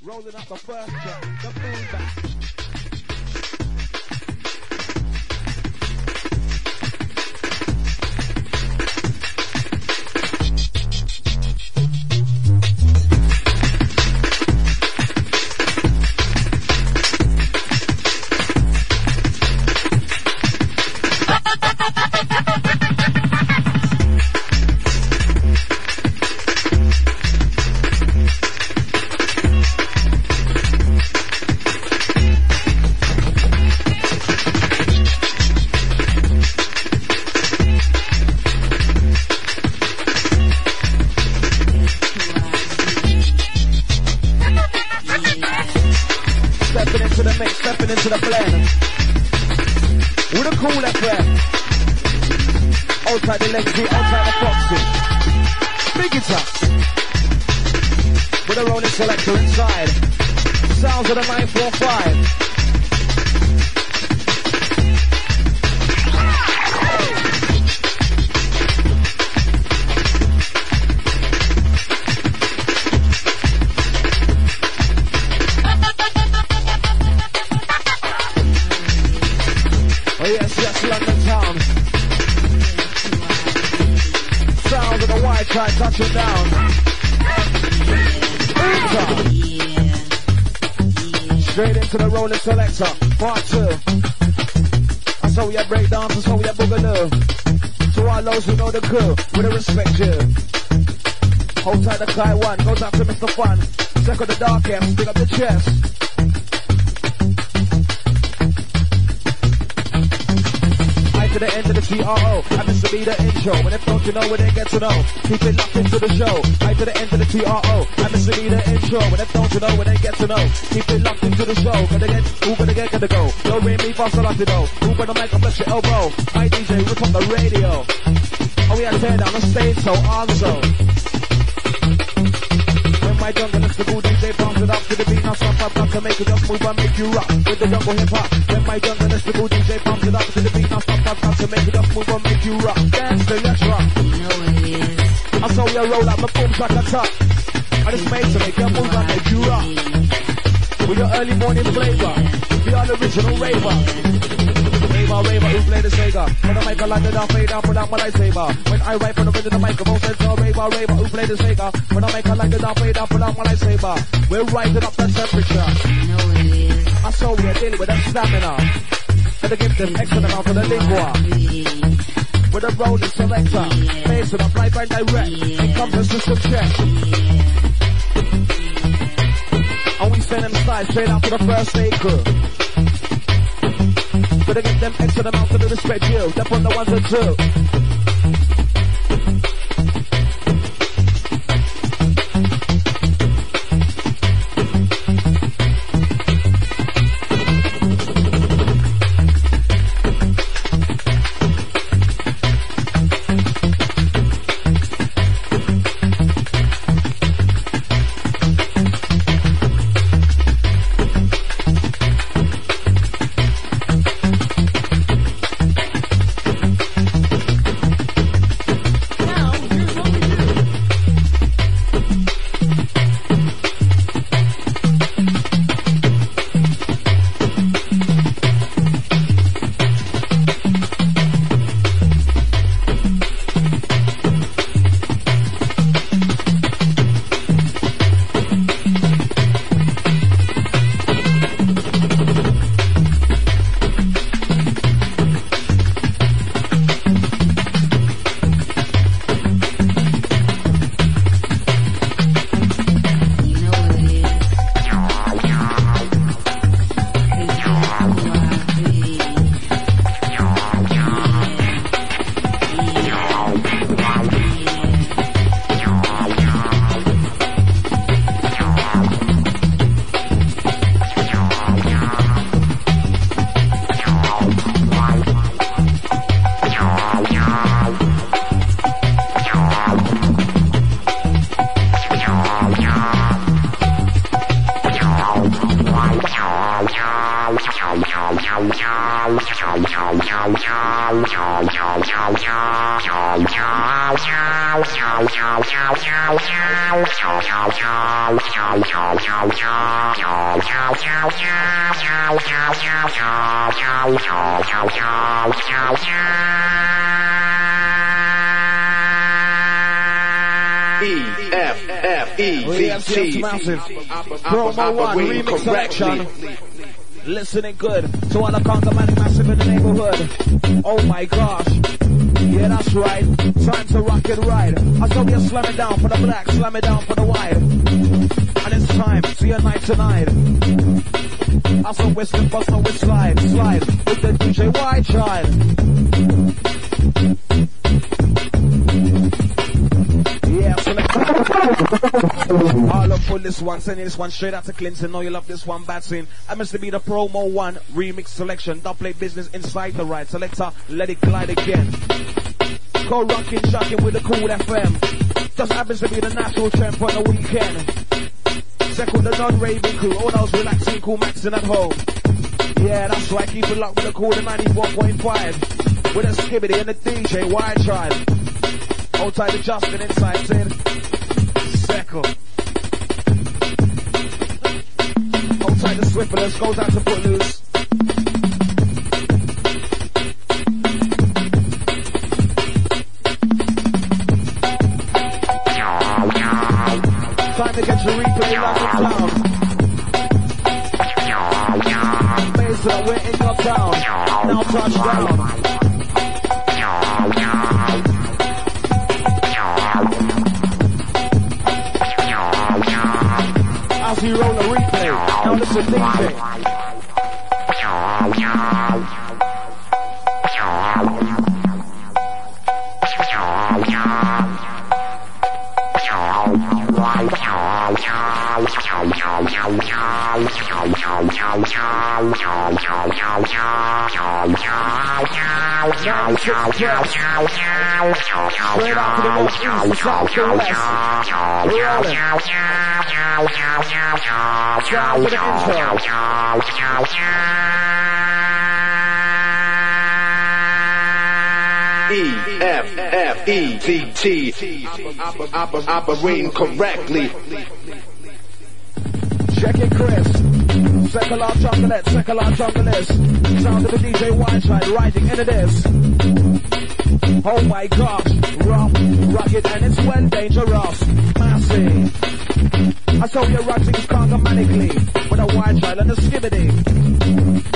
Rolling up the first track, the boom back. To the blend with a cool FM. Outside the legacy, outside the Foxy. Big guitar with a rolling selector inside. Sounds of the 945. Oh yes, yes, London town. Sounds of the white tide touching down. Straight into the rolling selector, part 2. That's how we have breakdowns, that's how we have boogaloo. To our lows who know the crew, with a respect you. Hold tight the Kai 1, goes out to Mr. Fun. Second the dark M, pick up the chest. To the end of the TRO, I miss to be the intro. And if don't you know, when they get to know, keep it locked into the show. Right to the end of the TRO, I miss to be the intro. And if don't you know, when they get to know, keep it locked into the show. Gonna get, who gonna get, gonna go. No ring me faster like to know. Who gonna make a bless your elbow? My DJ rip up the radio. Oh yeah, tear down the stage, so Arzo. When my jungle is the good DJ, bounce it up to the beat. Now stop up to make it just move and make you rock with the jungle hip hop. When my jungle is the good DJ, bounce it up to the beat. Now stop up to make it just move and make you rock. Dance to let's rock. You know what it is. I saw you roll up the boom track at top. I just made to make you move and make you rock. With your early morning flavor, we are the original raver. Raver, who play the Sega? When I make a light, I'll fade out, pull out my lightsaber. When I write for the rhythm, the microphone says, oh, Raver, who play the Sega? When I make a light, I'll fade out, pull out my lightsaber. We're rising up the temperature. You know what it is. I saw we're dealing with that stamina. And to give them excellent amount of the lingua. With a rolling selector, facing up live and direct. It comes to system check. And we send them slides straight out to the first aid crew. Gotta give them extra amount of the respect you. They're on the ones and two. E-F-F-E-T-T Promo 1 remix selection. Listening good to all the conga man massive in the neighborhood. Oh my gosh. Yeah, that's right. Time to rock and ride. I saw you slam it down for the black, slam it down for the white. And it's time to unite tonight. I saw Western bust on with slide with the DJ White Child. Yeah, so let's all up for this one, sending this one straight out to Clinton. Know you love this one, bad scene. I must be the Promo 1 remix selection. Don't play business inside the ride. Selector, let it glide again. Go rockin', shocking with the cool FM. Just happens to be the national trend for the weekend. Second the non-raving crew, all those relaxing, cool maxing at home. Yeah, that's right, keep it locked with the cool 91.5. With a skibbity and the DJ White Child. Hold tight to Justin inside, saying Second. Hold tight to Swifters, goes out to Footloose. Time to get your replay live in town. Mesa, we're in your town. Now touchdown. As we roll a replay, now listen DJ. Straight out to the north, east, the south, the west. Rolling. Down to the intro. E-F-F-E-T-T operating correctly. Check it, Chris. Secular chocolate, secular chocolate. Sound of the DJ White Child riding into this. Oh my gosh, rough, rugged, and it's well dangerous. Massive. I saw you rocking congomanically with a White Child and a skibbity.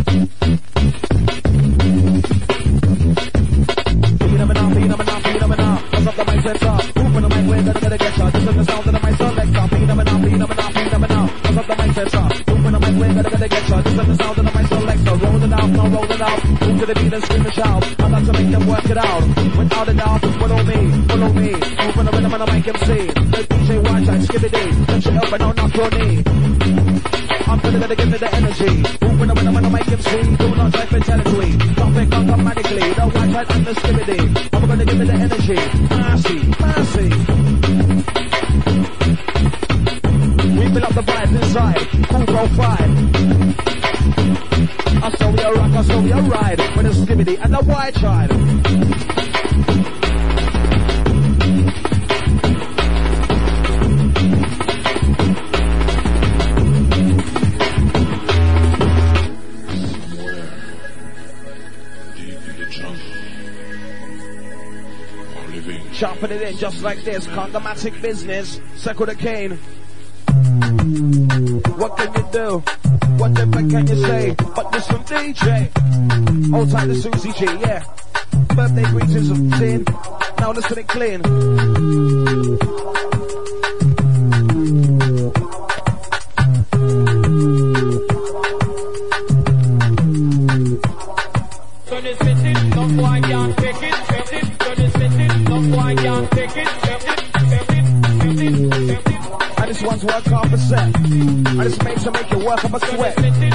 Phenomenon. Cause of the mindset up. Open the mic, we're gonna get shot. This is the sound of the mic selector. Phenomenon. Cause of the mindset up. Open the mic, we're gonna get shot. This is the sound of the mic selector. Roll it out, now roll it out. Move to the beat and scream and shout. I got to make them work it out. Without a doubt, follow me. Open the rhythm and the mic MC. The DJ White Child, skibbity. Touch it up and don't knock your knee. I'm gonna give me the energy. Open the rhythm and the mic MC. Do not try fatality. Drop it automatically. The White Child and the skibbity. I'm gonna give me the energy. Mercy. We fill up the vibes inside. Cool profile. I saw we a rock, I saw we a ride. With the skibbity and the White Child. Chopping it in just like this, condomatic business, Second the Cane. What can you do? Whatever can you say? But this from DJ. Hold tight to Susie G, yeah. Birthday greetings of Tin. Now listen it clean. So this is it, don't why can't take it. And this one's work off a set. And this makes to make you work up a sweat.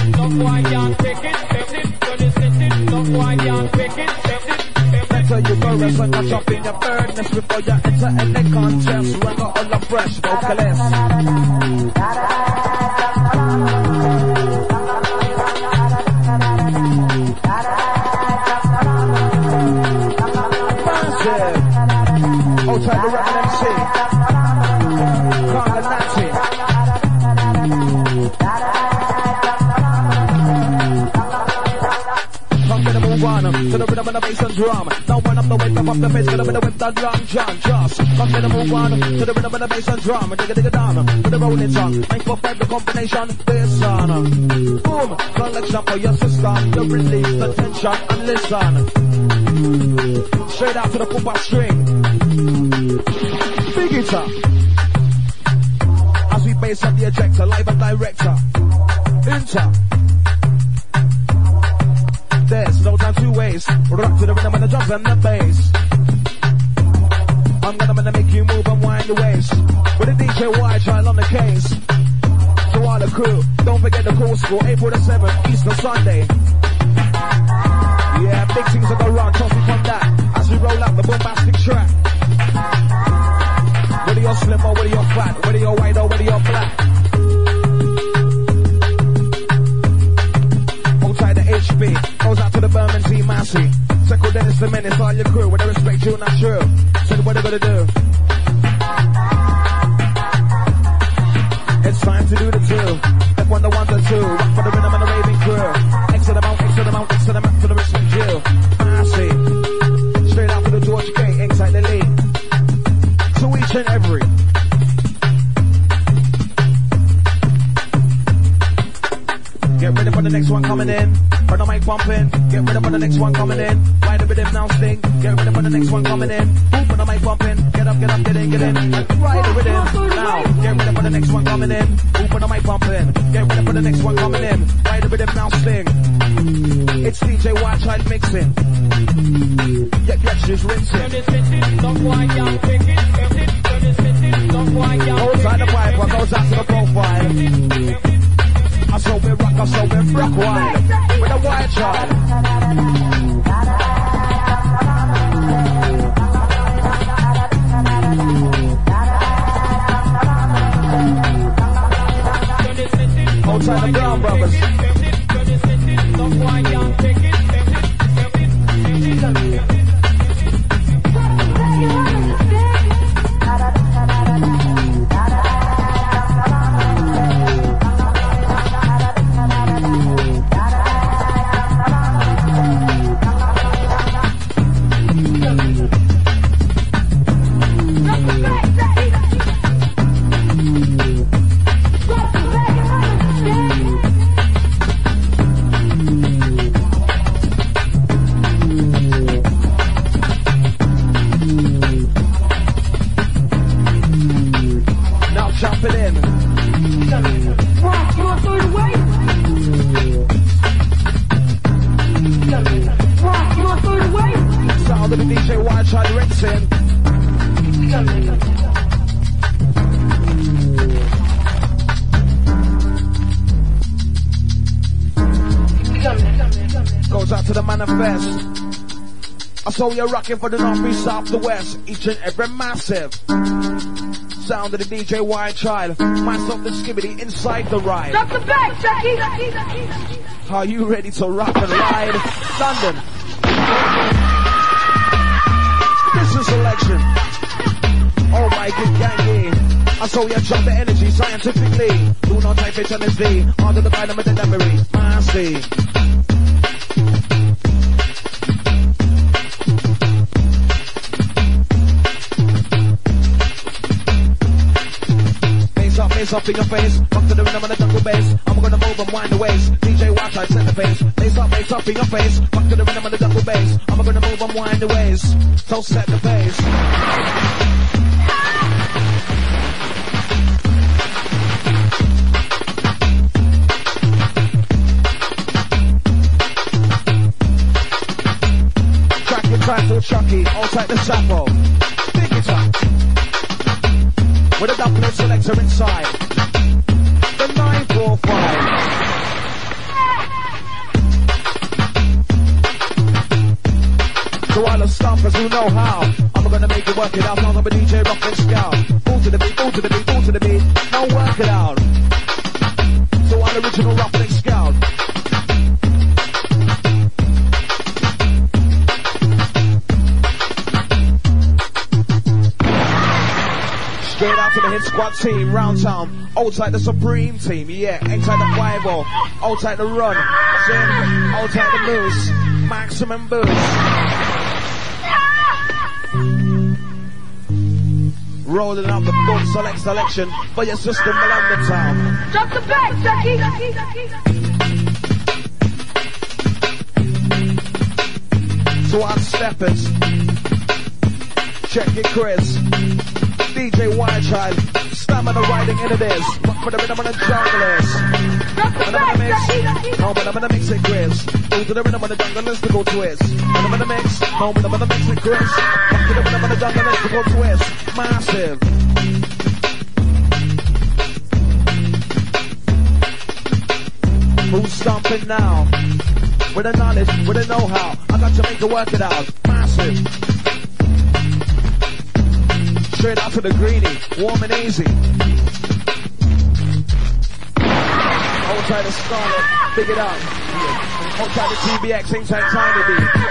Better you go rest and not jump in your birdness before you enter any contest. Run out on the fresh vocalist. Outside the Rebel MC. bass and drum. Now one up the way, up the bass, gonna be the whip that drum, John. Just come to the move on to the rhythm of the bass and drum. Digga down with the rolling tongue. 9-4-5 the combination. This on. Boom, collection for your system. You release the tension and listen. Straight out to the pull-back string. Big it up. As we bass up the ejector, live and director. Enter. There's no time to waste. Rock to the rhythm of the drums and the bass. I'm gonna make you move and wind the waist. With the DJ White Child on the case. To all the crew, don't forget the cool school. April the 7th, Easter Sunday. Yeah, big things are gonna run, trust me from that. As we roll out the bombastic track. Whether you're slim or whether you're fat, whether you're white or whether you're black. Hold tight the HB, goes out to the Berman T Massey. Second Dennis the Menace, all your crew, with the respect you not true. So what they gonna do? It's time to do the two. F1 the 1 to 2. Rock for the rhythm and the raving crew. X to the mount, X to the mount, X to the mount for the respect you. Massey. Straight out for the George K, inside the lead. To each and every. Get ready for the next one coming in. For the mic pumping. Get ready for the next one coming in. Ride the rhythm now sting. Get ready for the next one coming in. Boom for the mic pumping. Get up, get in. And ride the rhythm now. Get ready for the next one coming in. Boom for the mic pumping. Get ready for the next one coming in. Ride the rhythm now sting. It's DJ White Child mixing. Get she's rinsing. Goes out the pipe, or goes out to the profile. I saw we rock wild. With a White Child. Outside the Brown Brothers. So you're rocking for the north, east, south, the west, each and every massive sound of the DJ White Child, myself the Skibbity inside the ride. Drop the back, Jackie. Are you ready to rock and ride? London. This is selection. Oh my good gangy. I saw you drop the energy scientifically. Do not type HMSD under the bottom of the memory. Massy. Face up in your face, rock to the rhythm of the jungle bass. I'm gonna move and wind the waist. DJ White Child set the pace. Face up in your face, rock to the rhythm of the jungle bass. I'm gonna move and wind the waist. So set the pace. Track your track to Chucky, outside the chapel. Pick it up. With a double selector inside. The 945. To all the stompers who know how, I'm gonna make you work it out. I'm a DJ rock and scout. Move to the beat, move to the beat, move to the beat. Now work it out. So all original rock and scout. Straight out to the hit squad team, round town, outside the supreme team, yeah, inside the 5-0, outside the run, outside the moose, maximum boost. Rolling out the boom selection for your system London town. Drop the back, Ducky. Swan Steppers. Check it, Chris. DJ Wirechild. Stamina riding in it is. For the rhythm of the junglers. Drop the back, Ducky. No, but I'm gonna mix it, Chris. Move to the rhythm of the jungle, let's go twist. And I'm gonna mix. No, but I'm gonna mix it, Chris. Back to the rhythm of the jungle, let's go twist. Massive. Who's stomping now? With the knowledge, with the know-how. I got to make it work it out. Massive. Straight out to the greedy. Warm and easy. Hold tight to Scarlet. Big it up. Hold tight to TBX. Same time Tiny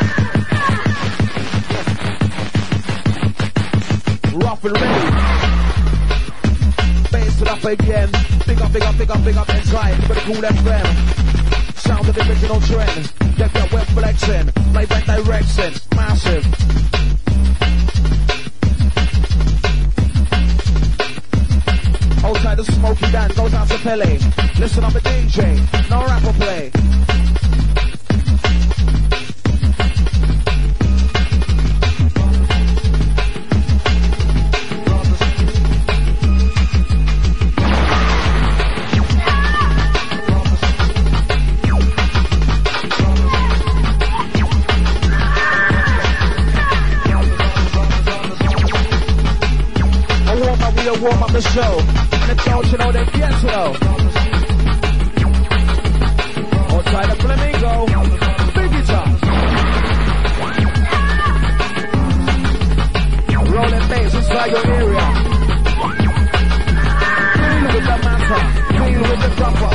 D. Rough and ready. Bass it up again. Big up inside. With a cool FM. Sound of the original trend. Get that web flexing. Like that direction. Massive. Hold tight to Smokey Dan. Goes out to Pele. Listen up a DJ. No rapper play. Warm up the show. And don't you know they get slow. Or try the flamingo. Biggie top. Rolling bass inside your area. Deal with the matter. Deal with the proper.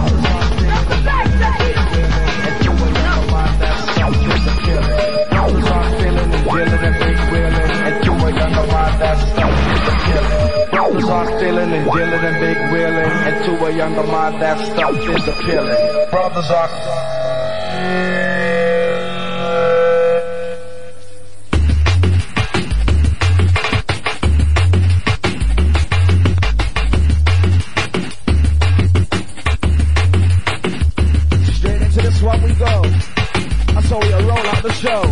Start stealing and dealing and big wheeling, and to a younger mind that stuff is appealing. Brothers are straight into this one we go. I saw you roll out the show.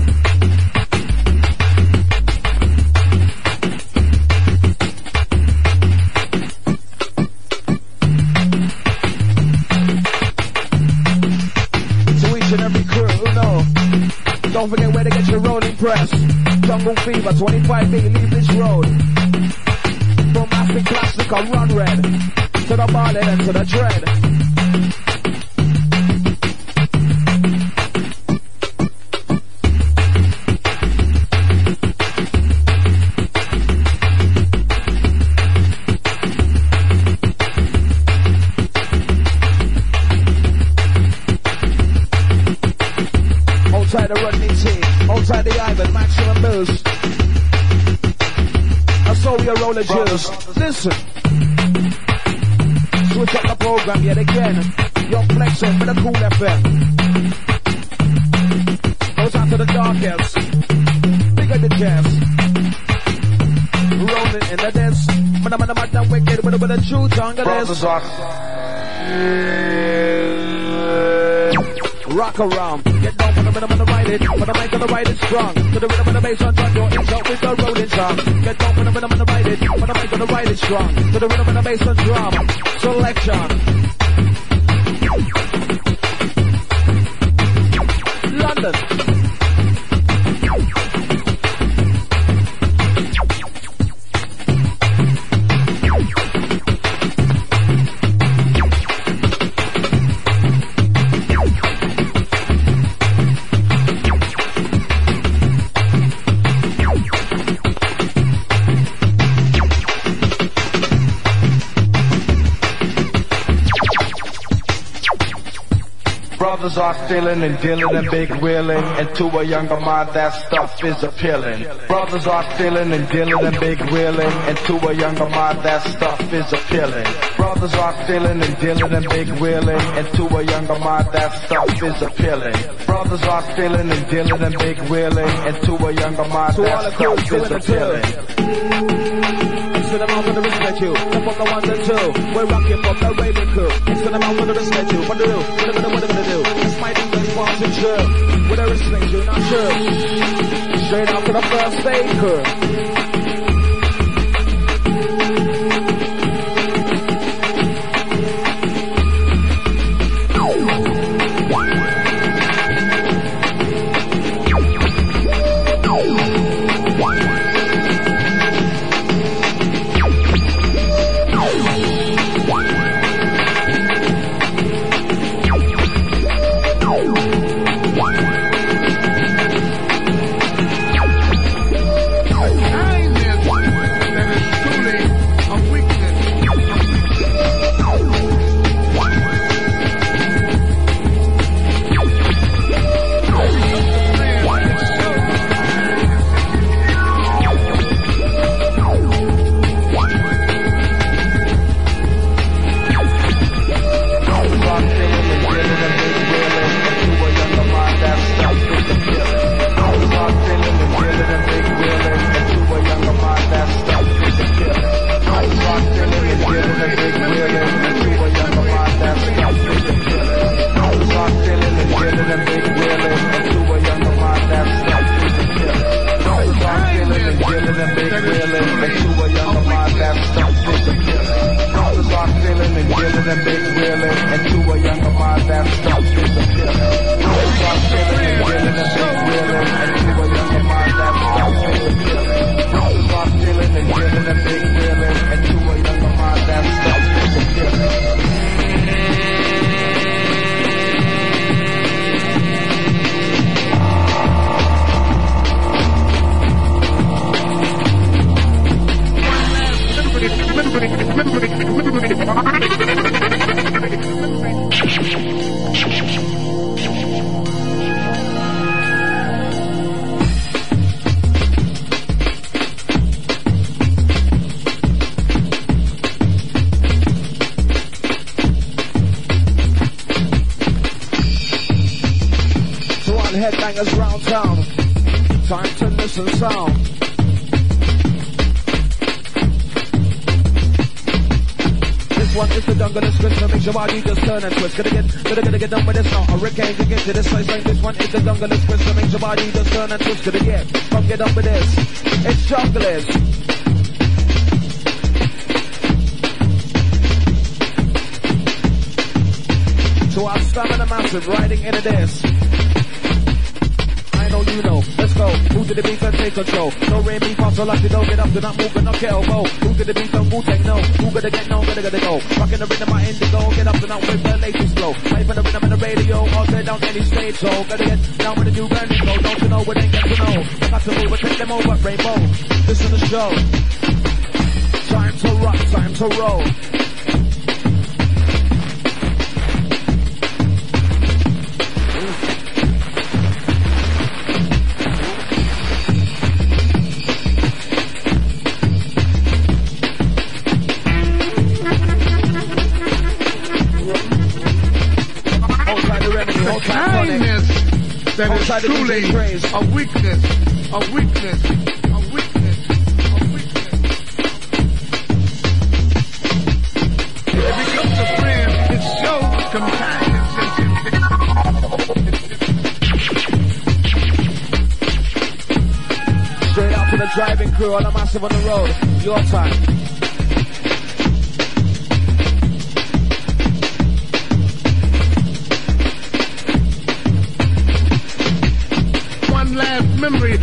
Don't forget where to get your rolling press. Jungle Fever, 25 feet, leave this road. From Aspen Classic, I run red. To the Barlet and to the Dread. Outside the Rodney T, outside the Ivan, maximum boost. I saw your roller juice. Listen. Switch up the program yet again. You're flexing with a cool FM. Goes out to the dark elves. Bigger the jazz. Rolling in the dance. When I'm the wicked with a true jungle is. Rock around, get down for the rhythm and the ride it. For the mic and the ride it strong. To the rhythm and the bass on top, your inch out with the rolling song. Get down for the rhythm and the ride it. For the mic and the ride it strong. To the rhythm and the bass on drum. Selection. London. Brothers are stealing and dealing and big wheeling, and to a younger mind that stuff is appealing. Brothers are stealing and dealing and big wheeling, and to a younger mind that stuff is appealing. Brothers are stealing and dealing and big wheeling, and to a younger mind that stuff is appealing. Brothers are stealing and dealing and big wheeling, and to a younger mind that stuff is appealing. To the mouth of the respect you, the fuck the ones and two. We're rocking for the radio crew. It's to the mouth of the respect you. What to do? What to do? It's my English falls and true. With the respect you, not true. Straight out to the first stage crew. Headbangers round town, time to listen sound. This one is the jungle twist, so make your body just turn and twist. Gotta get done with this now. A hurricane to get to this place like this one is the jungle twist, so make your body just turn and twist. Come get up with this. It's junglers. So I'm stamina massive, riding into this. You know, let's go. Move to the beat and take control. No rain, me pass so like you don't get up to not move and not get elbow. Move to the beat and Wu-Tang, no. Who gonna get no, gotta go. Rockin' the rhythm, my indigo. Get up and out with the latest flow. Life in the rhythm in the radio, all day down any stage. So gotta get down with the new brand new. Don't you know what ain't get to know? I got to move and take them over, rainbow. This is the show. Time to rock, time to roll. That is truly a weakness, a weakness, a weakness, a weakness. If it comes to friends, it shows companionship. Straight out to the driving crew, all the massive on the road. Your time. Memory.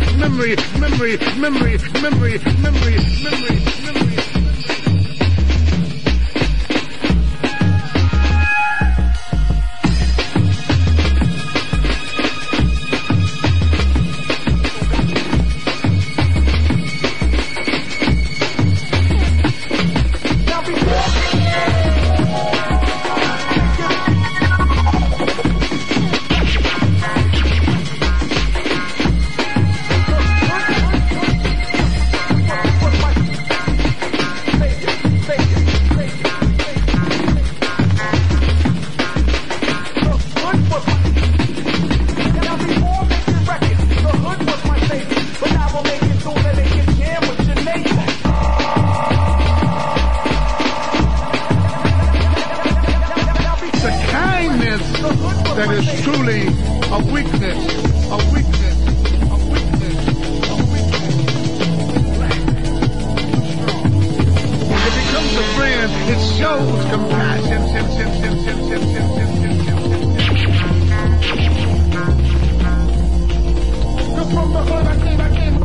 that is truly a weakness, a weakness, a weakness, a weakness. When it becomes a friend, it shows compassion. From the hood, I came.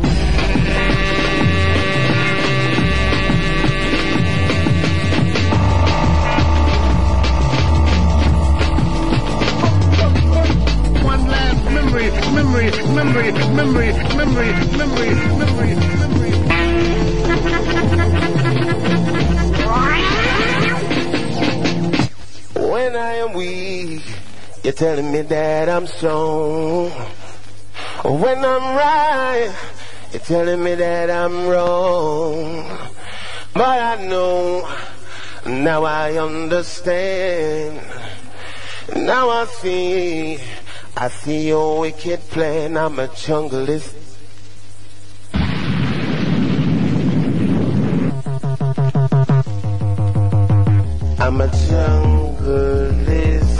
One last memory. When I am weak, you're telling me that I'm strong. When I'm right, you're telling me that I'm wrong. But I know, now I understand. Now I see your wicked plan. I'm a junglist. I'm a junglist.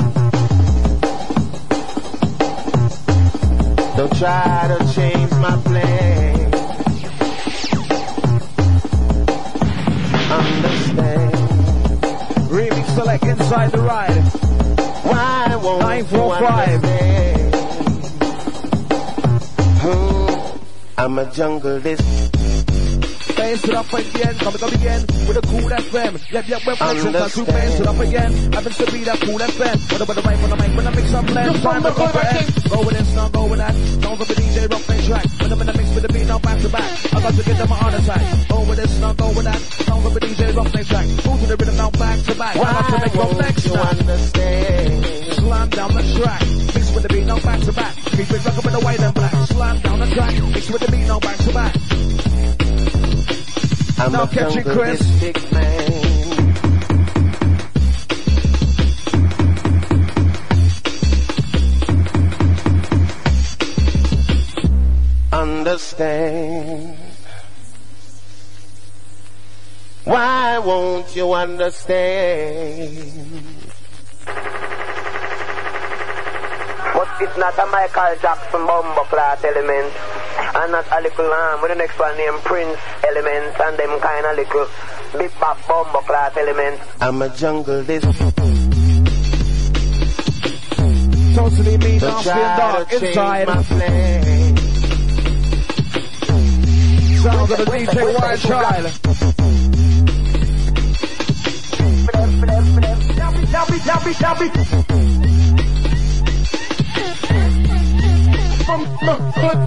Don't try to change my plan. Understand. Remix select inside the ride. Why won't 945. I'm a junglist. Bass it up again, come again with a cool FM. Yep, we're flexing that two bass it up again. Happens to be that cool FM. What about the mic on the mic when I mix up blend? Time to go for it. Go with this, now go with that. Sounds of the DJ rock bass track. When I'm in the mix with the beat now back to back. I got to get them a heart attack. Go with this, now go with that. Sounds of the DJ rock bass track. Move to the rhythm now back to back. I got to make them next now. Slam down the track. Mix with the beat now back to back. Keep it rock up in the white and black. Slam down the track. Mix with the beat now back to back. I'm now catch it, Chris. Big man. Understand. Why won't you understand? But it's not a Michael Jackson bumbleclot element. And not a little lamb with the next one named Prince element and them kind of little big bop bumbleclot element. I'm a junglist. Totally mean, nasty and dark inside. Sounds of the DJ Wild Child. From the hood.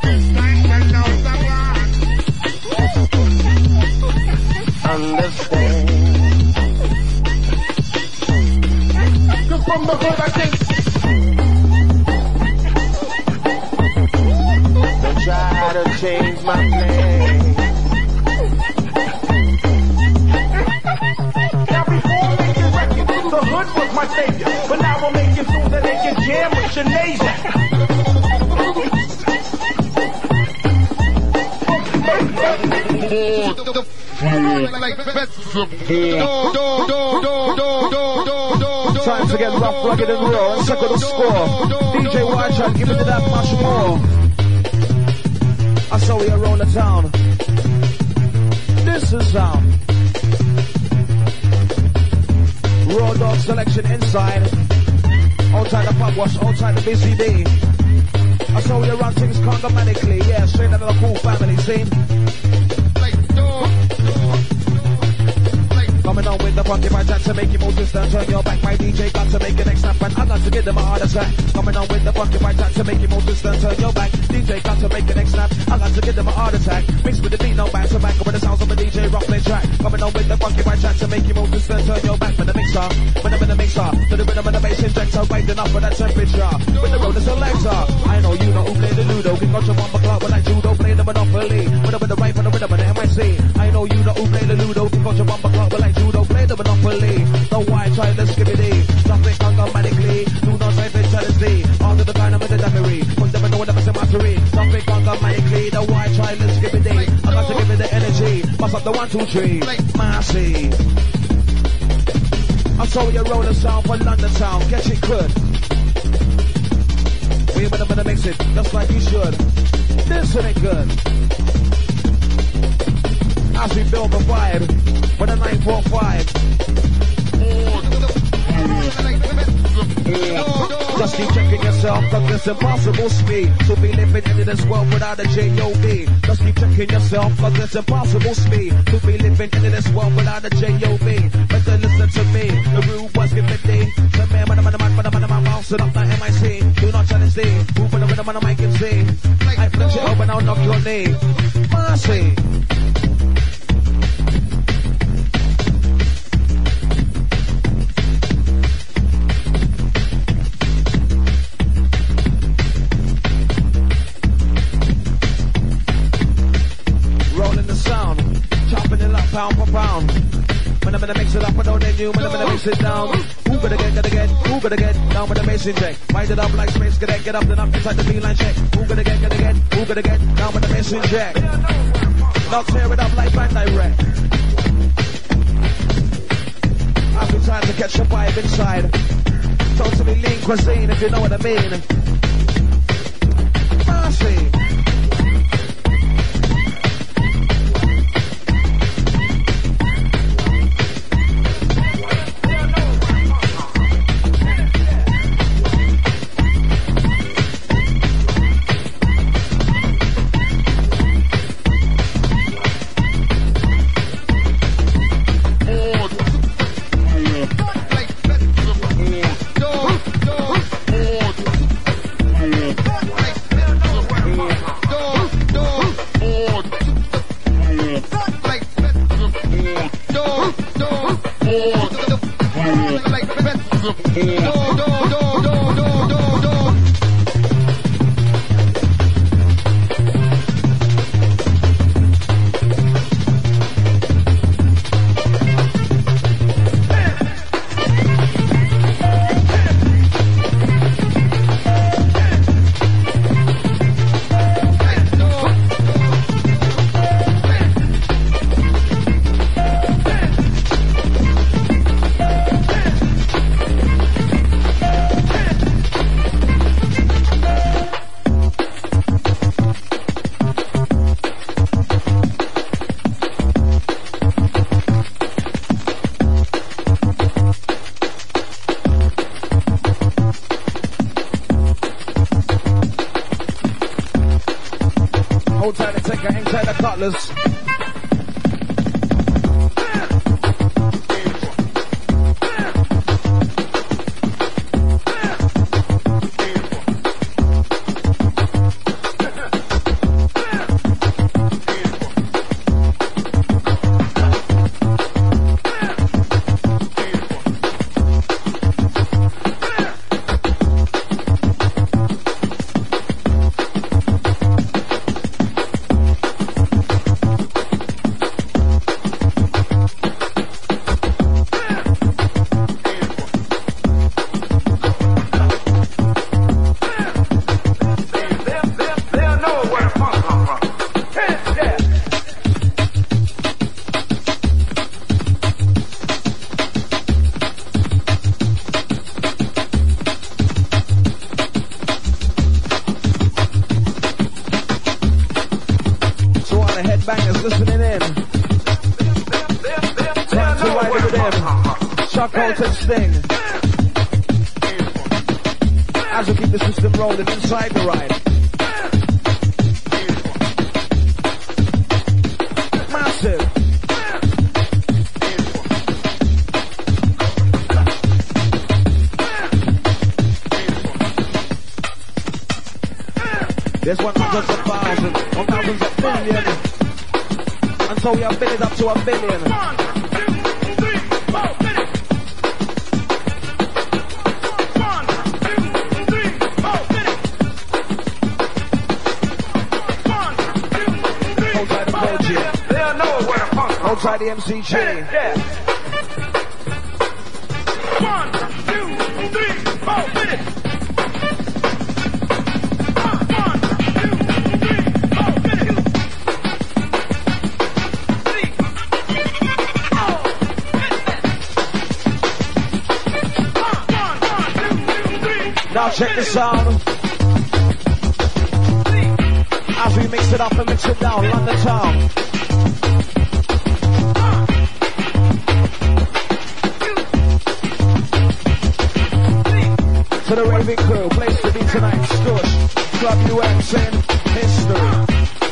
Understand. Cause from the hood I think. Don't try to change my plan. Now before making records, the hood was my savior. But now I'm making tunes that they can jam with Sinead. Time to get rough, rugged and raw and circle the score. DJ Wild, give it to that much more. I saw we around the town. This is Raw Dog selection inside. Outside the pub wash, outside the busy day. I saw we run things congomatically. Yeah, straight out of the cool family scene. Coming on with the funky vibe to make you move this turn your back. My DJ got to make an next snap and I got to give them a heart attack. Coming on with the funky vibe to make you move this turn your back. DJ got to make the next snap. I got to give them a heart attack. Mix with the beat, no back to back. With the sounds of a DJ rock play track. Coming on with the funky vibe to make you move this turn your back. With the mixer, when I'm in the mixer, to the rhythm of the bass injector, rising up for that temperature. With the roller selector, I know you know who play the Ludo. King got your bumper club, but like judo, play the Monopoly. With the right for the rhythm of the MIC. I know you know who play the Ludo. King got your bumper club, but like judo, play the Monopoly. The white try the skibbity. Something congomatically. Do not try to jealousy. All to the kind of the daiquiri. Put them in the whatever mastery. Something congomatically. The white try the skibbity. I got to give it the energy. Bust up the 1, 2, 3. Massy. I saw you roll the sound for London town. Catch it good. We gonna mix it just like you should. This ain't good. As we build the vibe with a 945. Just keep checking yourself, cause it's impossible speed to be living in this world without a J-O-B. Just keep checking yourself, cause it's impossible speed to be living in this world without a J-O-B. Better listen to me, the rude boys give me D. The man, I'm bouncing up like MIC. Do not challenge D, who put the rhythm on the mic and sing. I flex it up and I'll knock your knee. Mercy. Pound for pound. When I'm gonna mix it up, I don't need you. When I'm gonna mix it down. Who better get down with the mason check. Wind it up like space cadet. Get up and up inside the beeline check. Who gonna get down with the mason check. Now tear it up like Band Direct. I've been trying to catch a vibe inside. Totally lean cuisine, if you know what I mean. Mercy. As we keep the system rolling inside the ride. Massive. There's 100s of thousands, 1,000s of millions. Until we have built up to 1 billion. 1, 2, 3, 4, minutes. 1, 2, 3, 4, minutes. 1, 2, 3, 4 minutes. They'll know where the funk comes from. Outside the MCG. Yeah. 1, 2, 3, 4 minutes. Now check this out. As we mix it up and mix it down, London town. To the raving crew, place to be tonight, Stush, Club UX in history.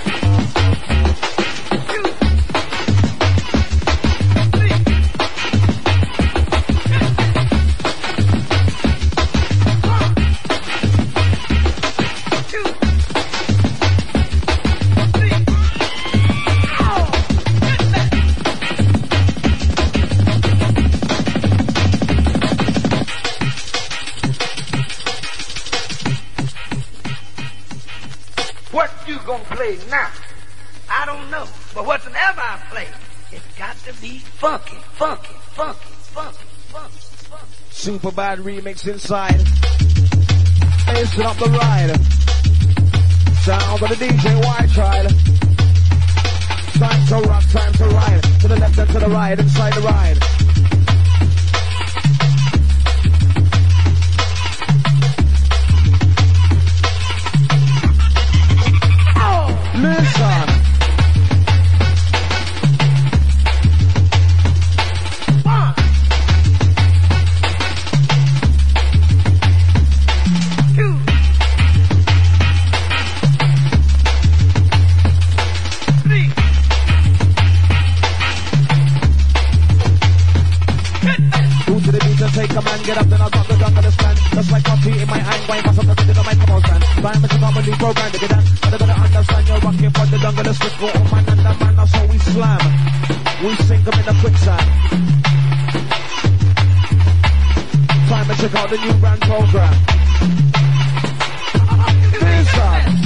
Now, I don't know, but whatever I play, it's got to be funky, funky, funky, funky, funky, funky. Super bad remix inside. Listen up the ride. Sound of the DJ White Child. Time to rock, time to ride. To the left and to the right, inside the ride. Listen. One, two, three. Move to the beat and take a man, get up, then I'll drop the gun on the stand. Just like coffee in my hand, why must I put it in the microphone stand? Time is a comedy program to get done. I gotta understand you're rocking for the jungle, let's go on man and the man, that's how we slam. We sink them in the quicksand. Time to check out the new brand program. Listen.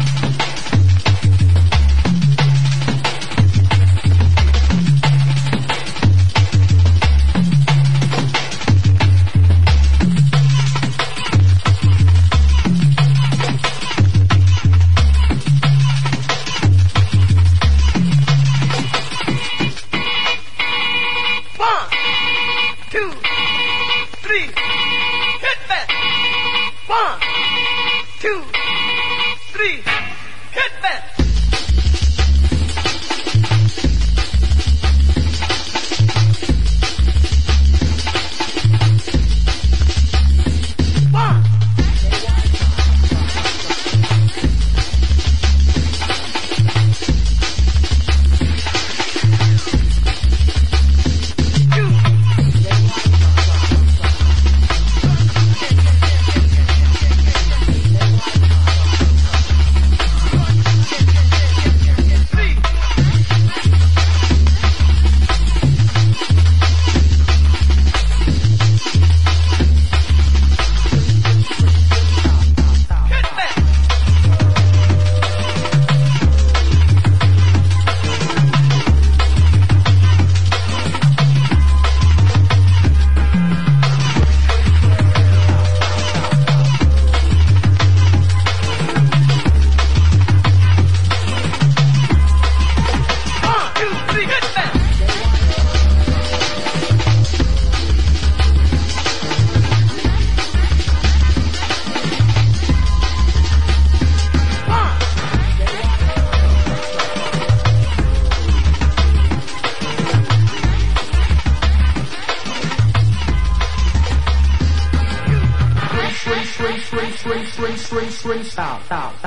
swing, stop.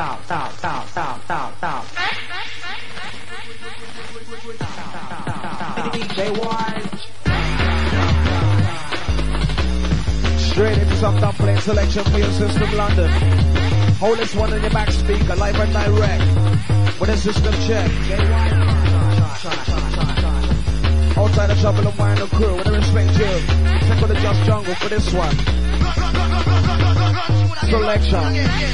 DJ Wise. Straight into some dumpling selection for your system, London. Hold this one in your back speaker, live and direct. With a system check. Outside the trouble and wine the crew, with a respect you. Check with the Just Jungle for this one. Selection.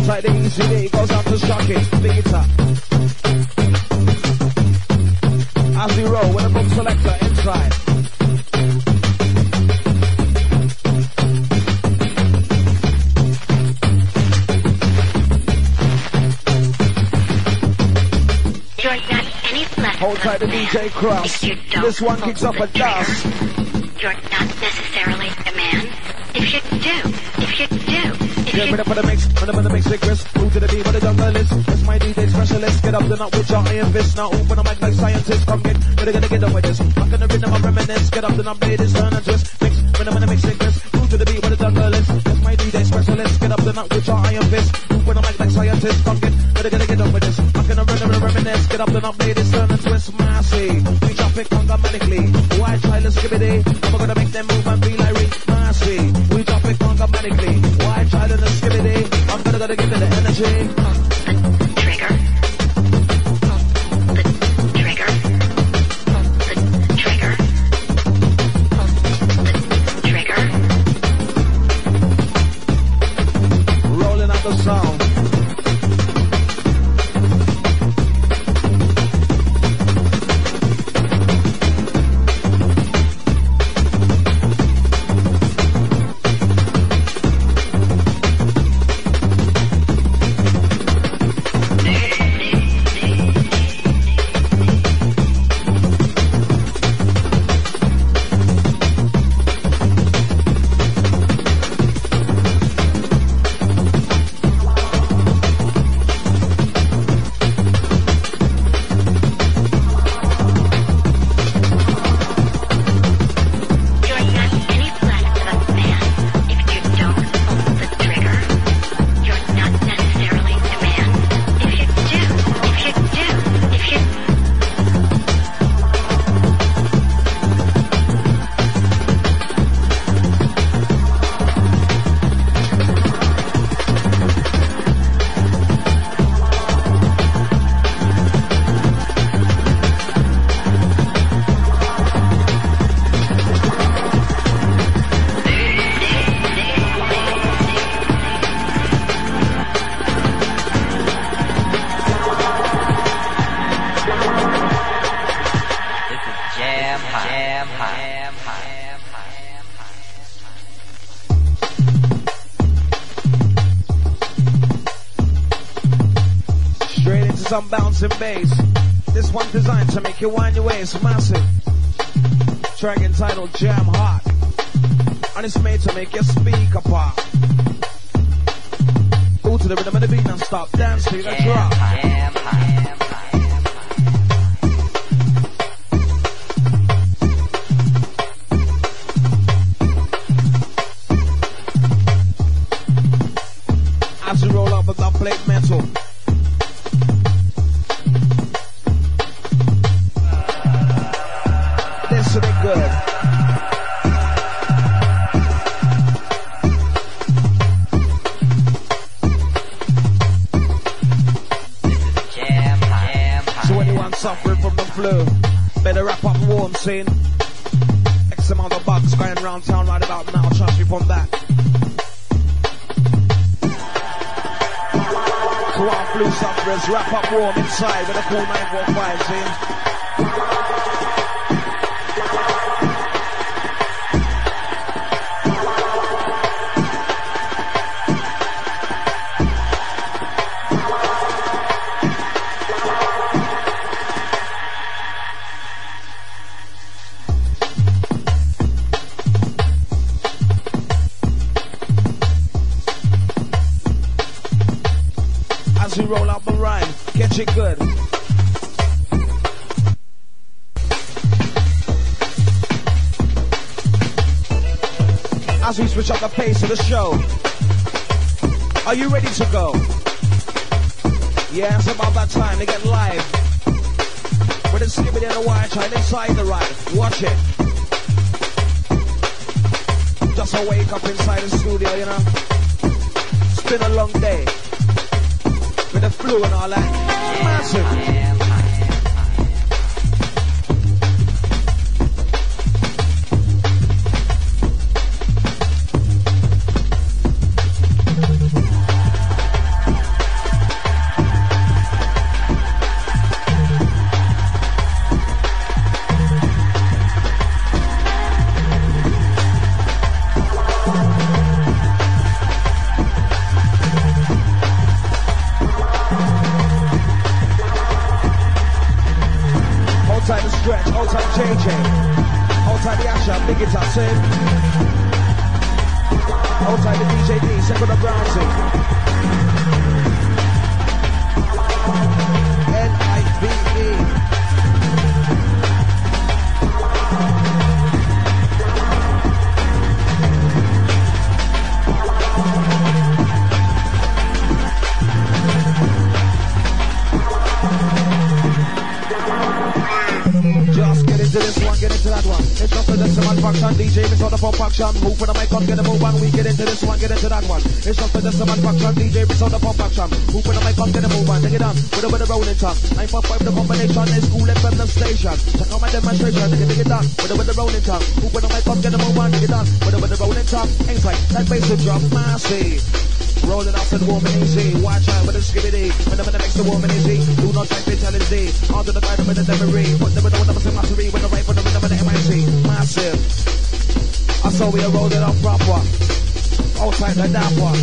like the ECD goes out to Shocky, big it up. As we roll with a book selector inside. Hold tight to DJ Cross. This one kicks up a dust. You're not necessarily a man. If you do. Get ready for the mix, for the mix with Chris. Move to the beat with the jungle list. That's my DJ specialist. Get up the nut with your iron fist. Now open the mic like scientists. Come get, gonna get up with this. I'm gonna rhythm and reminisce. Get up the nut, ladies, turn and twist. Mix, rhythm and mix with Chris. Move to the beat with the jungle list. That's my DJ specialist. Get up the nut with your iron fist. Open the mic like scientists. Come get, gonna get up with this. I'm gonna rhythm and reminisce. Get up the nut, ladies, turn and twist. Massy, we drop it conga-manically. White child and skibbity. I'm gonna make them move and be like Rick Massey. We drop it conga-manically. White child and skibbity. I'm gonna give it the energy. The trigger. The trigger. The trigger. The trigger. Rolling out the sound. Some bouncing bass. This one designed to make you wind your waist. Massive. Track entitled Jam Hot. And it's made to make your speaker pop. Go to the rhythm of the beat and stop. Dance to the drop. Jam hot. As we roll up with our plate metal. This will be good. So anyone suffering from the flu, better wrap up warm, scene. X amount of bugs going round town right about now, trust me from that. To our flu sufferers, wrap up warm inside with a cool 945, scene. As we roll out the rhyme, catch it good. As we switch up the pace of the show, are you ready to go? Yeah, it's about that time to get live. With the skibbity and the white child inside the ride. Watch it. Just a wake up inside the studio, you know. It's been a long day. With the flu and all that. Massive. Outside JJ. Outside the action, big it up, say. Outside the DJ D, second of Brownsy. L-I-V-E. Just get into this one, get into that one. It's just a decimal function, DJ, it's on the pop action. Move for the mic up, get a move on. We get into this one, get into that one. It's just a decimal function, DJ, it's on the pop action. Move for the mic up, get a move on. Take it on, with a rolling tongue. 945 the combination, it's cool FM the station. Check out my demonstration, take it on, with a rolling tongue. Move for the mic up, get a move on. Take it on, with a rolling tongue. Inside, that bass will drop massive. Rolling up to the woman easy. Watch out with the skibidi. When I'm in the next to woman easy. Do not try fatality. Onto the guide with the memory. Put them in the one mastery. With the right for the rhythm of the MIC. Massive. I saw we are rolling up proper. Outside like that one.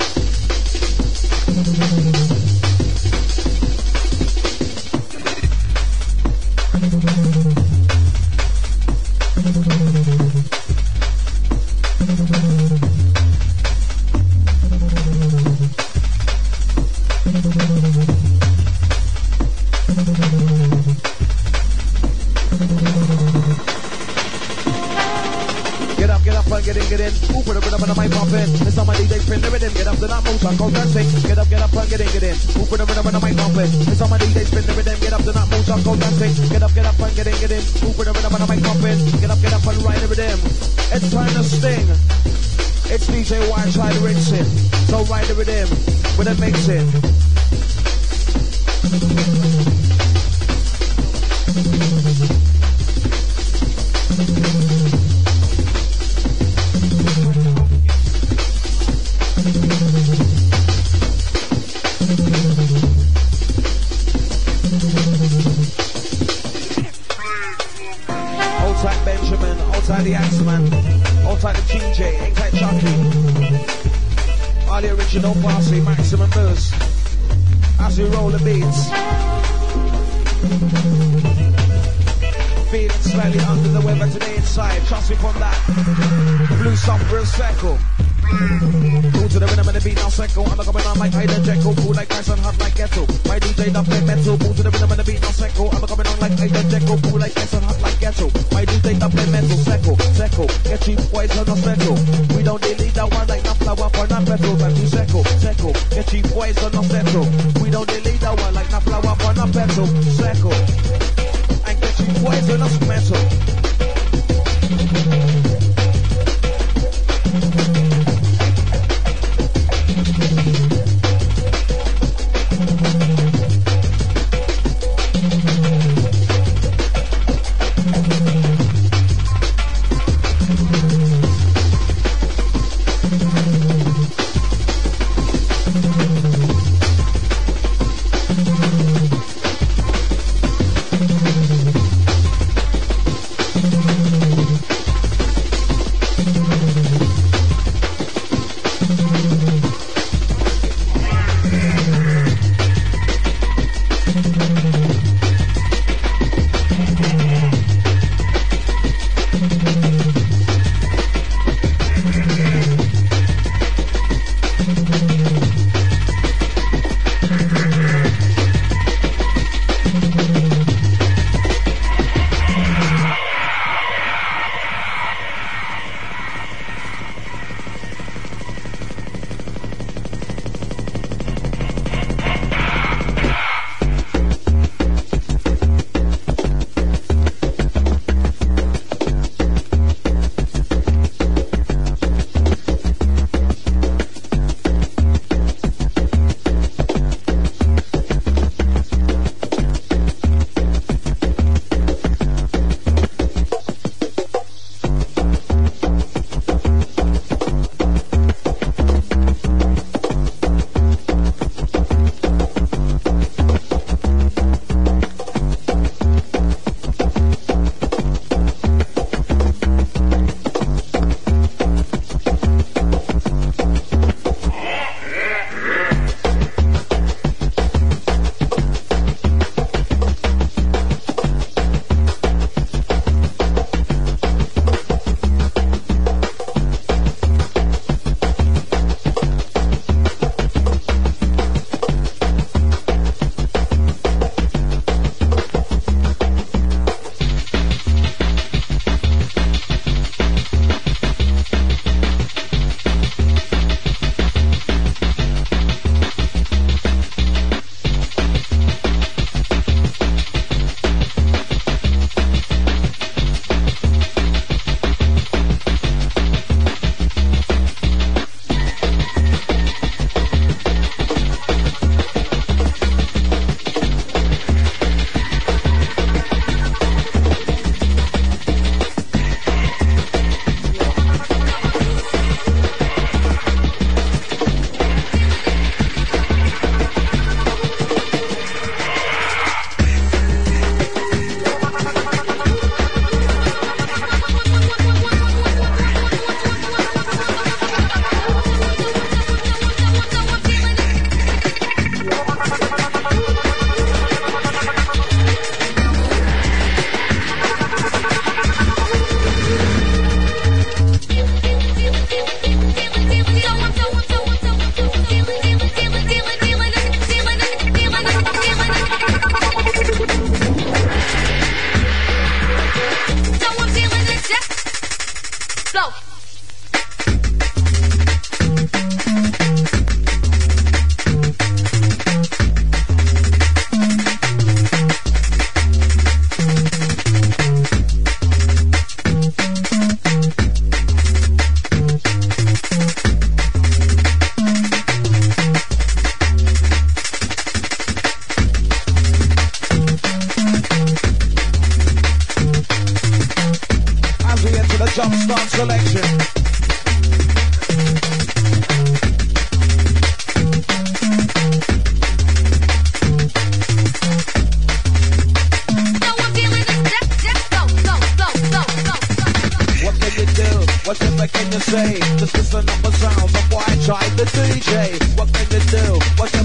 Get in. Ooh, put a rhythm on the mic pump in. It's on my DJ spin the rhythm. Get up to that motion, go dancing. Get up and get in. Ooh, put a rhythm on the mic pump in. It's on my DJ spin the rhythm. Get up to that motion, go dancing. Get up and get in. Ooh, put a rhythm on the mic pump in. Get up and ride the rhythm. It's time to sting. It's DJ White Child rinsing. So ride the rhythm with a mixing. Outside Benjamin, outside the Axeman, outside the TJ, inside Chucky. All the original posse, maximum buzz. As we roll the beats. Feeling slightly under the weather today inside. Trust me from that. Blue software circle. Cool to the rhythm and the beat now second. I'm coming on like Ida Jekyll. Cool like Tyson, hot like Ghetto. My DJ dub play metal. Cool to the rhythm and the beat now second. I'm coming on like Ida Jekyll. Cool like Tyson, hot like Ghetto. My DJ dub play metal. Secco. Get cheap boys on the metal. We don't delete that one like not flower for not petrol. But do secco. Get cheap boys on the metal. We don't delete that one like not flower for not petrol. Secco. And get cheap boys on the metal.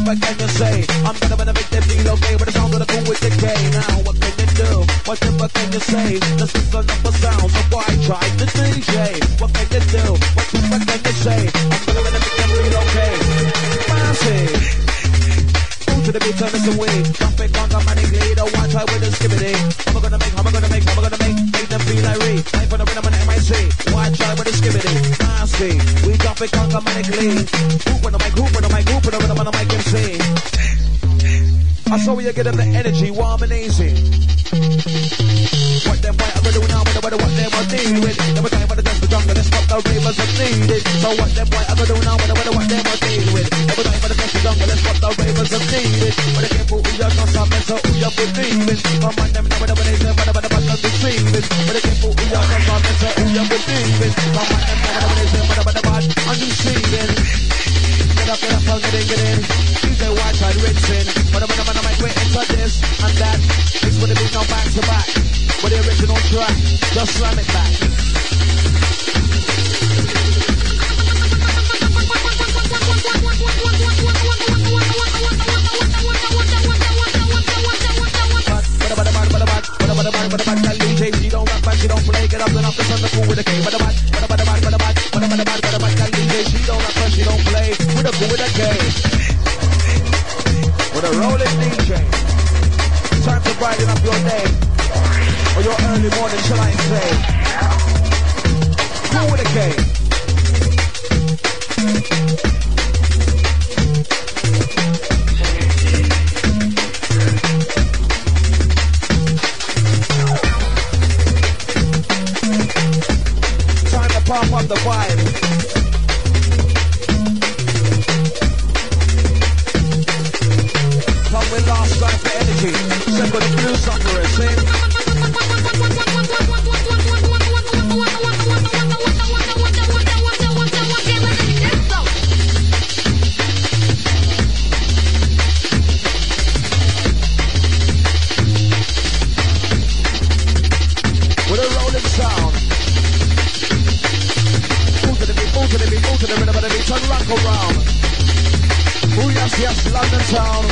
Whatever can you say? I'm gonna make them feel okay with the sound of the cool with decay. Now what can you do? Whatever can you say? This is another sound, so why try the DJ? What can you do? Whatever can you say? I'm gonna make them feel okay. Massive. To the beat, turn this away. Jump it, conquer, manipulate, don't watch I with the skibbity. I'm gonna make them feel like Ray. Life for the rhythm and MIC. Watch I with the skibbity. Nasty. We jump it, conquer, manipulate. Hoop on the mic, hoop on the mic, hoop on the rhythm on the mic, MC. I saw where you get them the energy, warm and easy. What them white are gonna do now, what them are dealing with. Never time for the dance, the jungle, let's stop the ravers are needed. So what them white are gonna do now, what them are dealing with. Never time for the dance, the jungle, let's stop the ravers are needed. But they can't put who you're not stopping, so who you're believing. Come on them, never they say, what the bad are deceiving. But they can't put who you're not stopping, so who you're believing. Come on them, never they say, what the bad are deceiving. Get up, get in. DJ White Side rinsing. But I'm gonna make way into this and that. This would have been no back to back. But the original track, just slam it back. DJ, she don't rap and she don't play. Get up and up the sun, the cool with the K. But the bad, DJ, she don't rap and she don't play. With the cool with the K. With a rolling DJ. Time to brighten up your day. Or your early morning, shall I say. Cool with a K. Pump up the vibe. Come with last time for energy. Second the blue sufferers, see? With a rolling sound. Move to the rhythm of the beat, turn rock around. Oh yes, London town.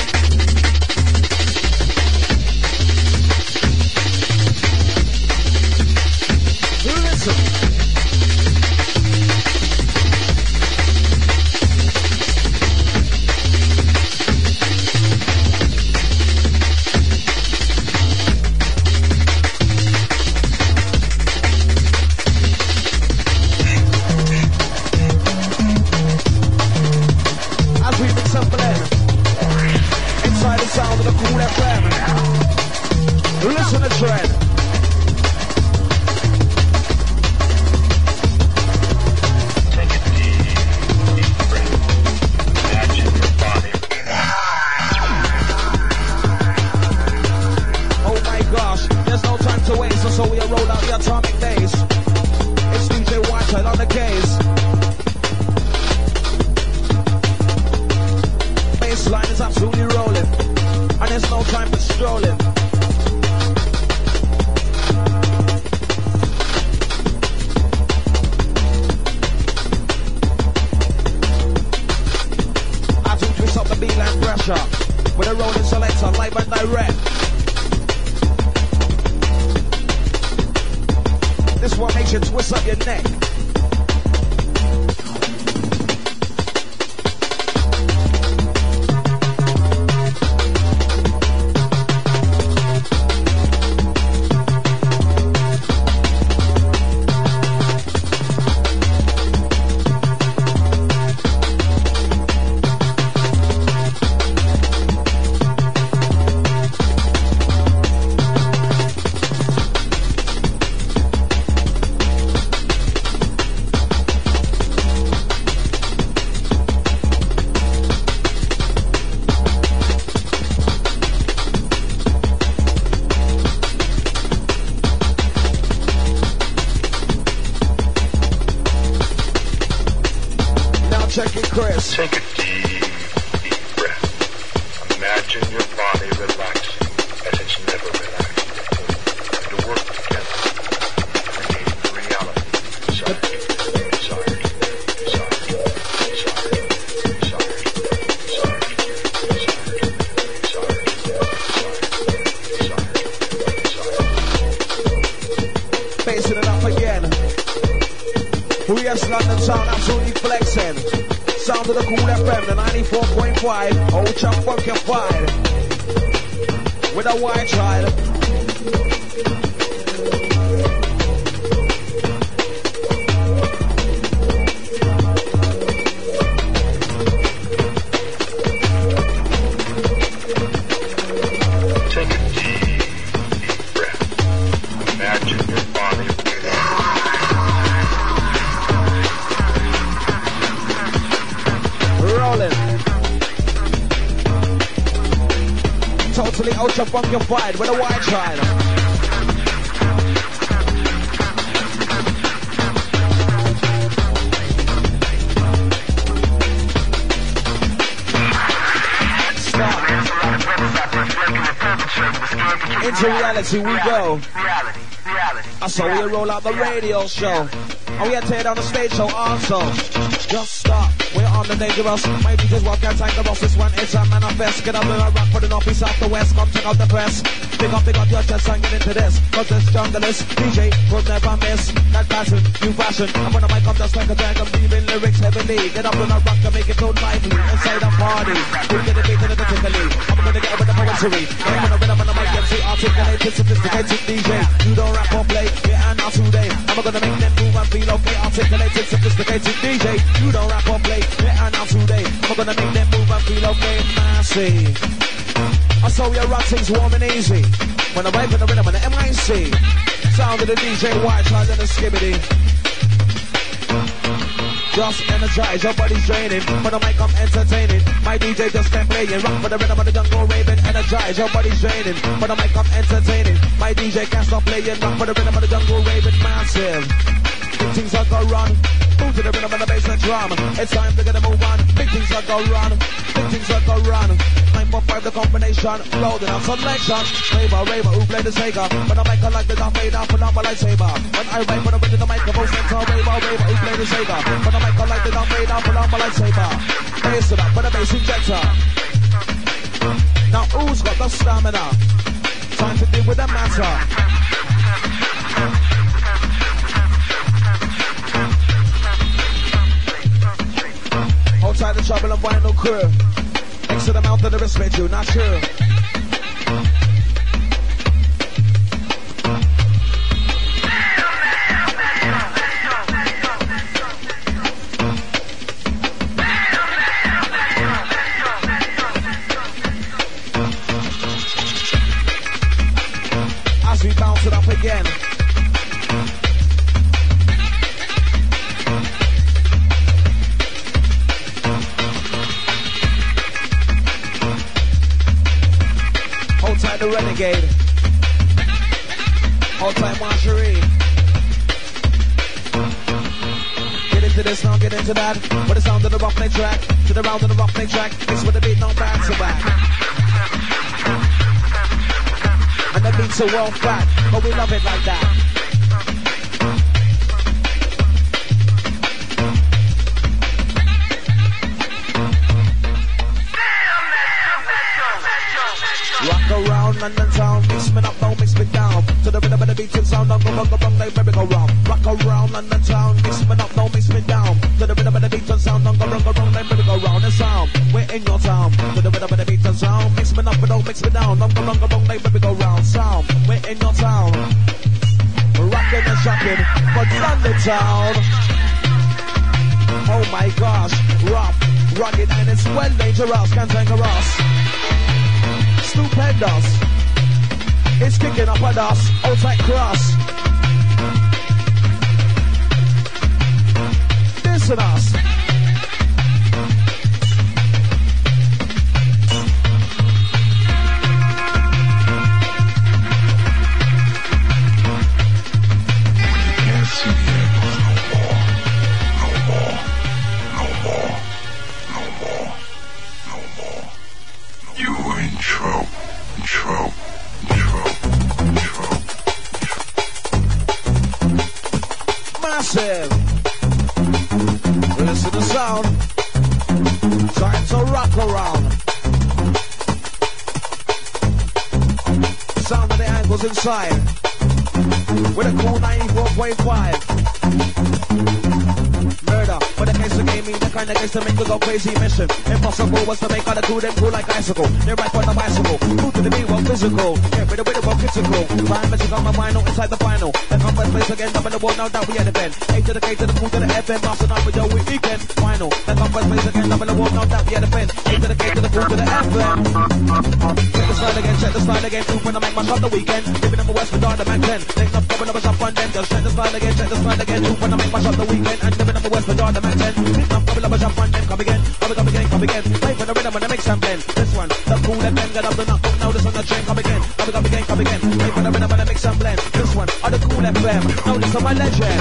Listen. Sound of the cool FM. Listen to trend. Take a deep breath. Imagine your body. Oh my gosh, there's no time to waste, so we roll out the atomic bass. It's DJ Whiteside on the case. Bassline is absolutely rolling. And there's no time for strolling. As we twist up the beat-line pressure with a rolling selector, live and direct. This one makes you twist up your neck. Check it, Chris. Take a deep breath. Imagine your body relaxing as it's never relaxed before. To work together to create reality. Desired. sound absolutely flexing. Sound of the Cool FM, the 94.5. Ultra funkified. With a white child. Take a deep breath. Imagine your body rolling. Totally ultra funkified with a white child. Into reality we go. I saw we roll out the radio show. And we had to tear down the stage show also. Just stop, we're on the dangerous. My DJs walk out time the boss. This one is a manifest. Get up in a rock for the northeast, south, the west. Come check out the press. Pick up your chest and get into this. Cause this jungle is DJ will never miss. That pattern, new fashion. I'm on the mic, I'm just like a dragon. Breathing lyrics heavily. Get up in a rock and make it so lively. Inside a party, we get it beat in the particularly. I'm gonna get over the poetry. I'm gonna rhythm on the mic and see articulated, sophisticated DJ. You don't rap or play, yeah, and now today. I'm gonna make them move and feel okay. Articulated, sophisticated DJ. You don't rap or play, yeah, and now today. I'm gonna make them move and feel okay. Massive. I saw your rock things warm and easy. When I vibe in the rhythm on the MIC. Sound of the DJ White Child and the Skibbity. Just energize, your body's draining. For the mic I'm entertaining. My DJ just kept playing. Rock for the rhythm of the jungle raving. Energize, your body's draining. For the mic I'm entertaining. My DJ can't stop playing. Rock for the rhythm of the jungle raving. Massive. Big things are gonna run. Move to the rhythm of the bass and drum. It's time to get a move on. Big things are gonna run. Big things are gonna run. 9.5 the combination. Loading up selection. Raver, who play the Sega. When I make a like the Darth Vader, pull out my lightsaber. When I rap for the rhythm of the microphone center. Raver, who play the Sega. When I make a like the Darth Vader, pull out my lightsaber. Bass it up for the bass injector. Now who's got the stamina? Time to deal with the matter. Hold tight the trouble and vinyl crew. Next to the mouth of the respect you, not sure. As we bounce it up again. The renegade. All time Marjorie. Get into this now, get into that. With the sound of the roughneck track. To the round of the roughneck track. Mix with the beat, no back to back. And the beats are well fat, but we love it like that. Rock around London town, mix me up, don't mix me down. To the rhythm of the beat and sound, don't go wrong, like merry-go-round. Rock around London town, mix me up, don't mix me down. To the rhythm of the beat and sound, don't go wrong, like merry-go-round. And sound, we're in your town. To the rhythm of the beat and sound, mix me up, but don't mix me down. Don't go wrong, like merry-go-round. Sound, we're in your town. Rockin' and shocking for London town. Oh my gosh, rough, rugged, and it's well dangerous, cantankerous. Stupendous. It's kicking up at us, outside cross. Listen us. Massive. Listen to the sound. Time to rock around. Sound of the angles inside. With a cool 94.5. Murder. me the kind of guys to make you go crazy. Mission impossible was to make all the cool them cool like icicle. They ride on the bicycle, move to the beat, well physical. Get rid of it, well critical. Time magic on my vinyl inside the final. Then come first place again, up in the world now that we at the bend. A to the K to the Q to the FM, bouncing up with your weekend. Final. Then come first place again, up in the world now that we at the bend. A to the K to the Q to the FM. Check the slide again, check the slide again. Two when I make my shot the weekend. Giving them a West Vidar, the Mac 10. Ain't enough coming up a shot on them. Just check the slide again, check the slide again. Two when I make my shot the weekend. And giving them a West Vidar, the Mac 10. Ain't enough coming up a shot on them. Come again, come again, come again. Wait for the rhythm and the mix and blend. This one, the cool FM, get up the knock. Now this on the train, come again, come again, come again. Wait for the rhythm and the mix and blend. This one, on the cool FM. Now this on my legend.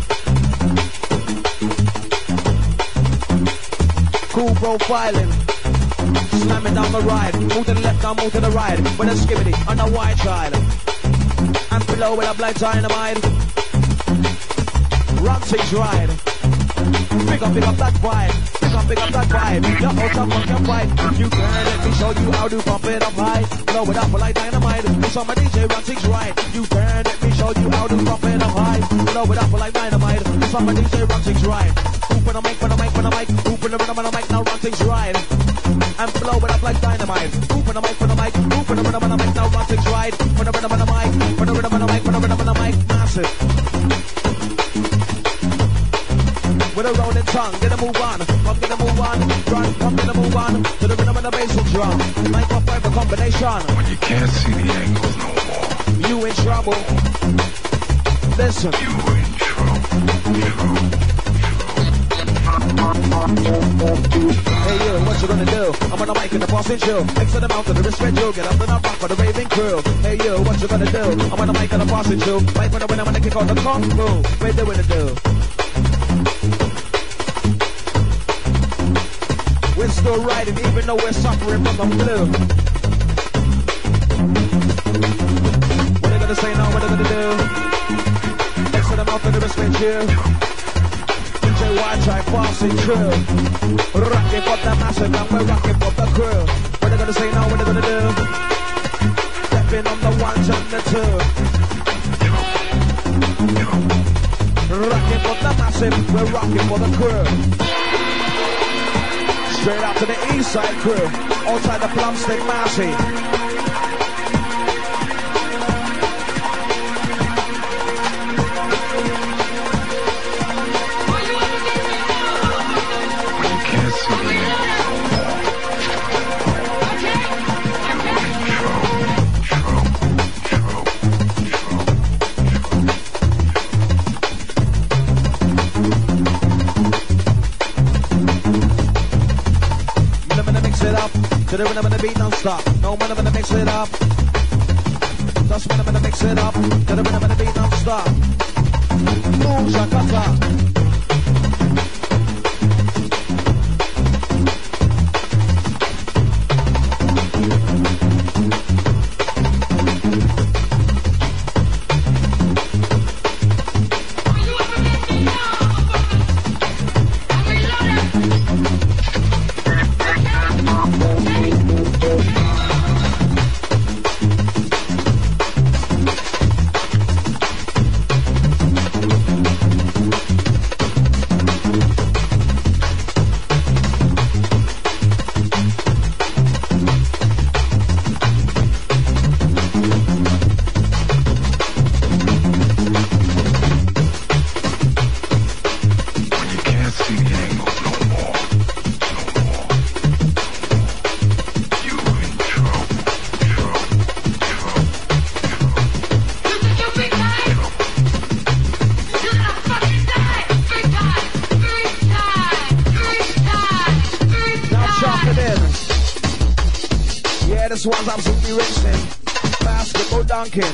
Cool profiling. Slamming down the ride. Move to the left, now move to the right. With a skibbity on the white child. And below with a black dynamite. Run six ride. Pick up that vibe. Pick up that vibe. You're out of fucking fight. You can let me show you how to pump it up high. Blow it up like dynamite. It's on my DJ Run six ride. You can let me show you how to pump it up high. Blow it up like dynamite. It's on my DJ Run six ride. Hoop on the mic, on the mic, on the mic. Hoop on the rhythm on the mic. Now Run six ride. And blow it up like dynamite. Hoop on the mic, on the mic. Hoop on the rhythm on the mic. Now Run six ride. On the rhythm on the mic. On the rhythm on the mic. On the rhythm on the mic. Massive. With a rolling tongue, get a move on, come get a move on, run, come get a move on, to the rhythm of the bass drum, 9.5 a combination. When you can't see the angles no more, you in trouble. Listen. You in trouble. Hey you, what you gonna do? I'm on the mic in the boss and chill. Next to the mountain, the respect you. Get up and up rock for the raving crew. Hey you, what you gonna do? I'm on the mic in the boss and chill. Right when I'm gonna kick on the kung fu. What they gonna do? We're still riding even though we're suffering from the flu. What they gonna say now? What they gonna do? Next to the mouth and the respect you. DJ Watch, I pass it true. Rocking for the massive and we're rocking for the crew. What they gonna say now? What they gonna do? Stepping on the ones and the two. Rocking for the massive, we're rocking for the crew. Straight out to the east side crew, outside the Plumstead Massey. To the rhythm of the beat non-stop. No man, I'm gonna mix it up. Just when I'm gonna mix it up. To the rhythm of the beat non-stop. Boom, shakata. This one's absolutely racing. Basketball dunking.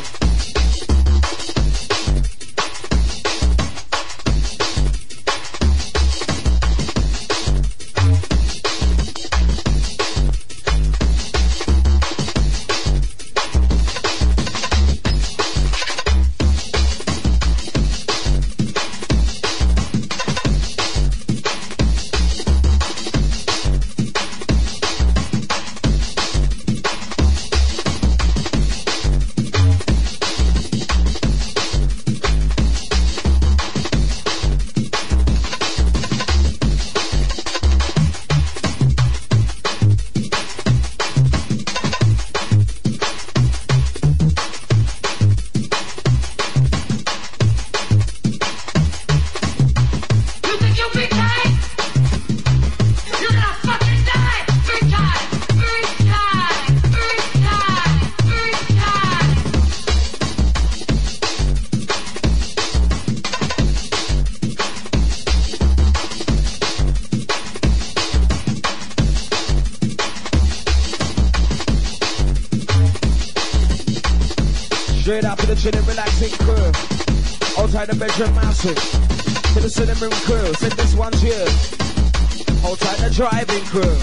Straight up to the chilling, relaxing crew. Outside the bedroom massive. To the cinnamon crew. Said this one's you. Outside the driving crew.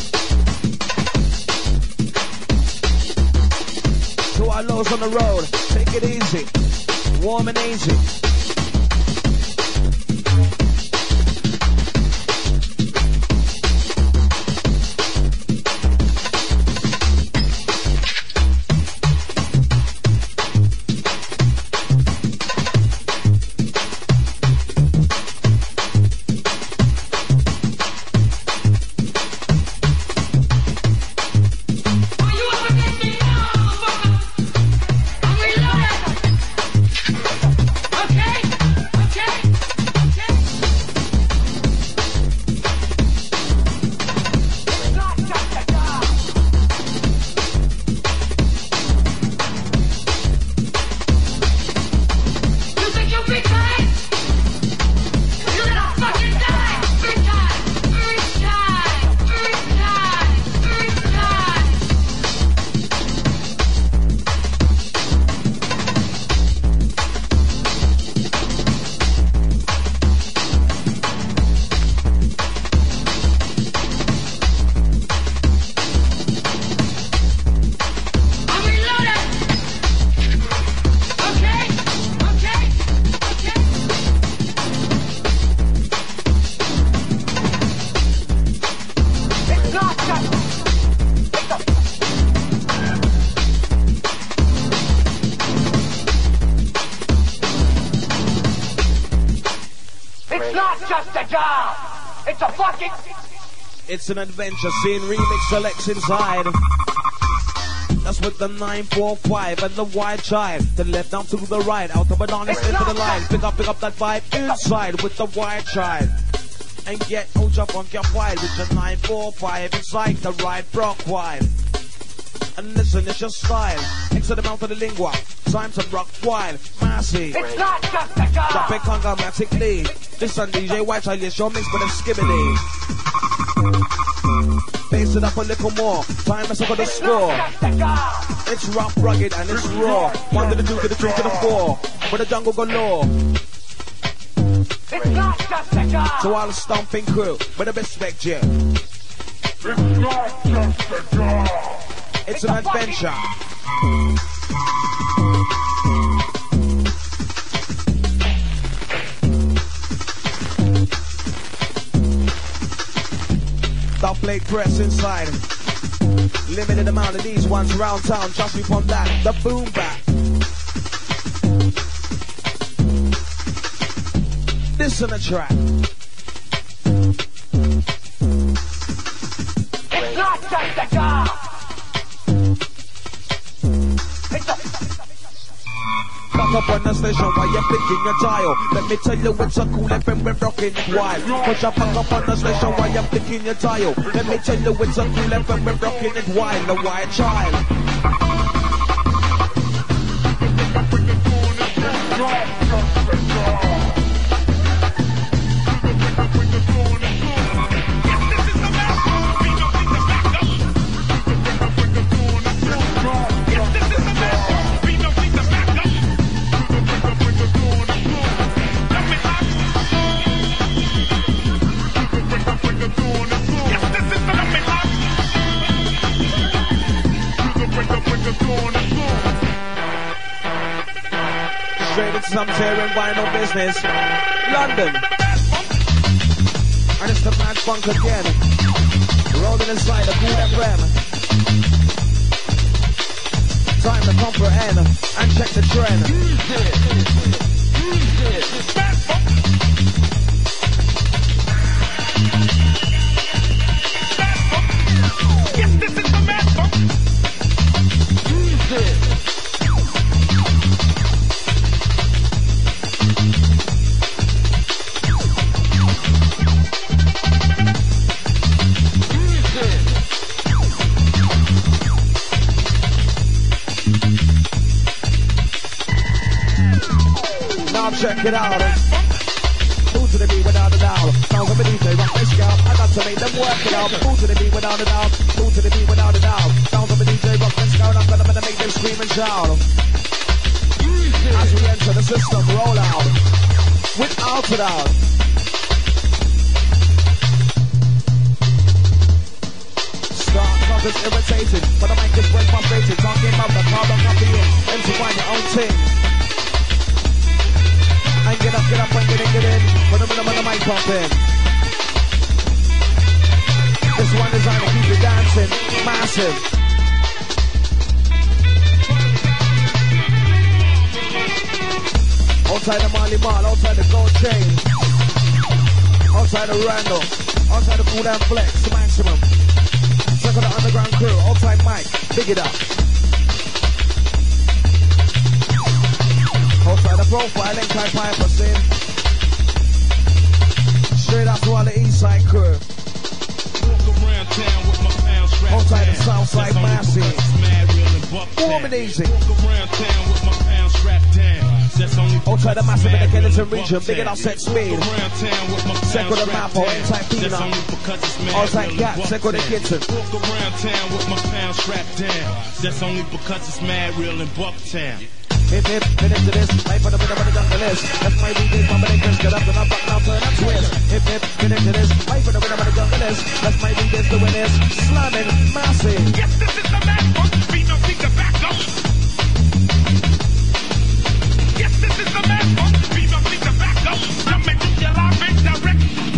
To our lows on the road. Take it easy. Warm and easy. It's an adventure, seeing remix selects inside. That's with the 945 and the wide child. The left down to the right, out of an honest into the line. Pick up that vibe inside with the wide child. And get hold up on your file with the 945 inside the right block wide. And listen, it's your style. Exit them out of the lingua. Time to rock wild, massy. It's not just a job. Drop it congomatically. Listen, DJ White Child, it's your mix with a skibbity. Bass it up a little more. Time to for the score. It's rough, rugged, and it's raw. 1 to the 2 to the 3 to the 4. For the jungle galore. It's not just a job. To all the stomping crew, with a respect, yeah. It's not just a job. It's an adventure. Top plate press inside. Limited amount of these ones around town. Trust me from that. The boom back. This on the track. It's not just a job. Back up on the station while you're flicking your dial. Let me tell you it's a cool FM, we're rocking it wild. Push up back up on the station while you're flicking your dial. Let me tell you it's a cool FM, we're rocking it wild. The white child. Some tearing vinyl business. London. And it's the mad funk again. Rolling inside the Cool FM. Time to comprehend and check the trend. Yes, this is the mad funk. Check it out. Who to the beat without a doubt? Sounds of a DJ, rock this scalp. I got to make them work it out. Who to the beat without a doubt? Who to the beat without a doubt? Sounds of a DJ, rock this scalp. I'm gonna make them scream and shout. system, roll out. Without it out. Start covers irritated, but the mic is well vibrated. Talking about the carbon copy and to find your own thing. And get up, and get in. Put them in the mic pumping. This one designed to keep you dancing, massive. Outside the Marley Mall, outside the Gold Chain, outside the Randall, outside the Food and Flex, maximum. Check out the underground crew, outside Mike, big it up. Outside the profile, link type Piper Sin. Straight up to all the East Side crew. Outside the South Side Massey. Warm and easy. Outside the massive in the Kennington region, big it up set speed. Second the map, outside Pina. Outside Gap, second the kitchen. Walk around town with my pound strapped down. That's only because it's mad real in Bucktown. Hip hip, finish to this, life for the bit of the jungle is. That's my weekend, my big get up and up, now turn and twist. Hip hip, finish to this, life for the bit of the jungle is. That's my weekend, doing this, slamming, massive. Yes, this is the man, beat no finger back up. Yes, this is the man, beat no finger back up. I'm making your life indirect.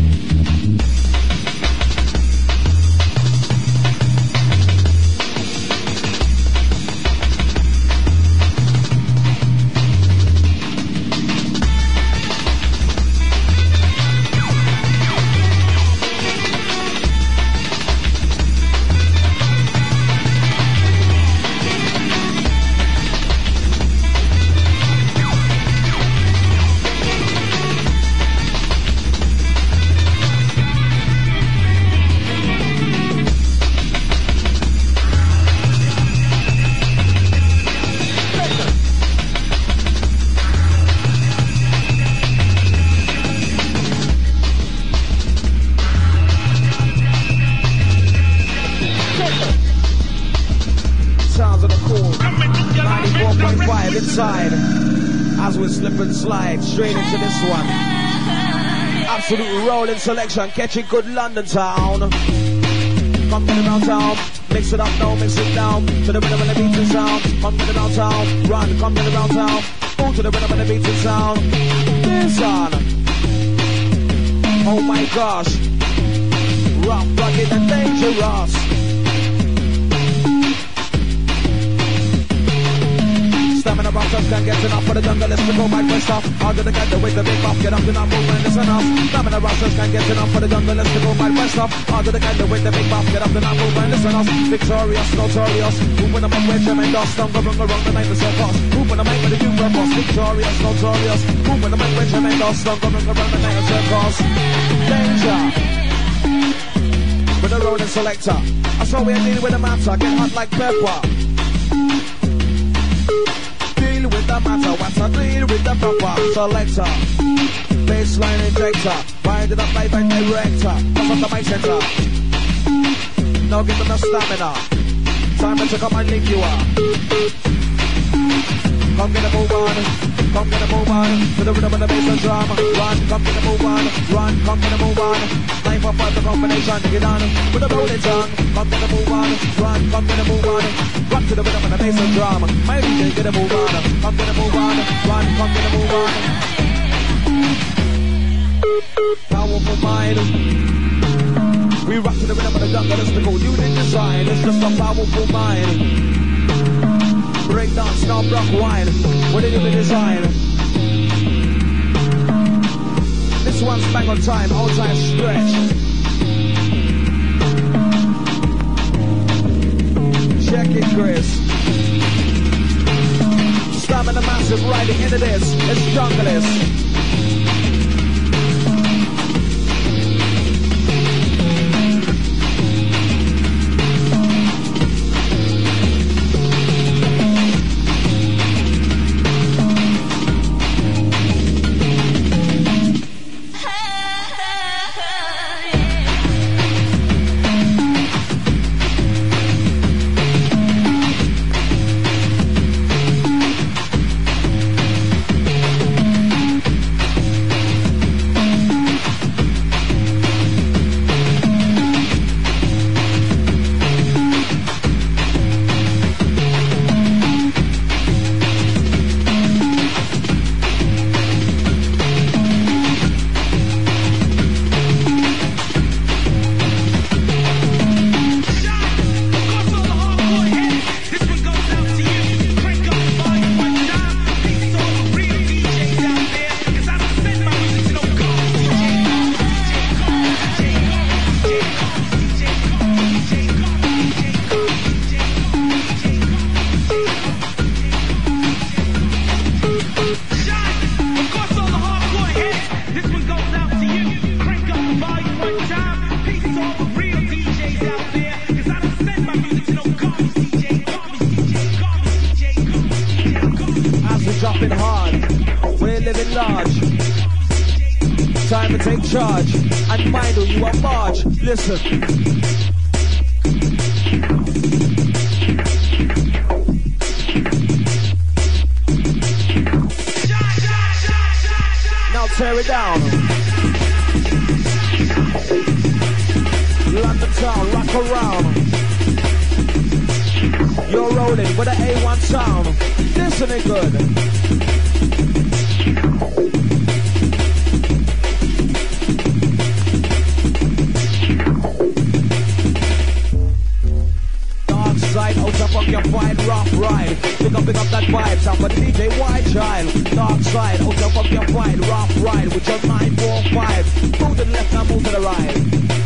Slide straight into this one. Absolute rolling selection, catching good London town. Come to the downtown, mix it up now, mix it down. To the rhythm and the beat and sound. Come to the downtown, run, come to the downtown. Move to the rhythm and the beat and sound. This on. Oh my gosh. Rough, rugged and dangerous. Stamina rockers can't get enough for the jungle, let's go my first off. Harder to get the with the big buff, get up and up, move and listen up. Stamina rockers can't get enough for the jungle, let's go my first off. Harder to get the with the big buff, get up and up, move and listen up. Victorious, notorious, moving the mic with tremendous. Don't go wrong around the night with circus. Moving the mic with the new purpose. Victorious, notorious, moving the mic with tremendous. Don't go wrong around the night with circus. Danger. With the rolling selector, I saw we are dealing with the matter, get hot like pepper. With the matter, what's a deal with the proper selector? Baseline injector, wind it up like a director. That's up the mic center. Now give them the stamina. Time to come and link you up. Come get a move on, come get a move on. To the rhythm of the bass and drum. Run, come get a move on, run, come get a move on. 9 for 5 the combination to get on. With a rolling tongue, come get a move on, run, come get a move on. Rock to the rhythm of the bass and drum. My DJ get a move on, come get a move on, run, come get a move on. Powerful mind. We rock to the rhythm of the jungle, it's the cool unit design. It's just a powerful mind. Breakdown, stomp, rock, wine. What did you design? This one's bang on time, outside stretch. Check it, Chris. Stamina massive, riding into this. It's junglist. charge, and mind who you are Marge. Listen. Now tear it down. London town, rock around. You're rolling with an A1 sound. Listen it good. Dark side, out of fuck your fight, rough ride. Pick up that vibe, sound for the DJ White Child. Dark side, out of fuck your fight, rough ride. With your 945. Move to the left, now move to the right.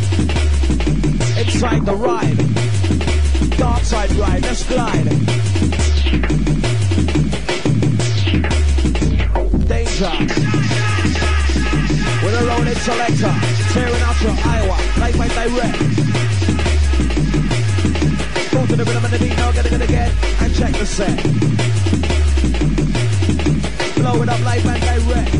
Inside the ride. Dark side ride, let's glide. Danger. With a rolling selector, tearing out your Iowa, live and direct. Go to the rhythm and the beat, now get again, and check the set. Blow it up live and direct.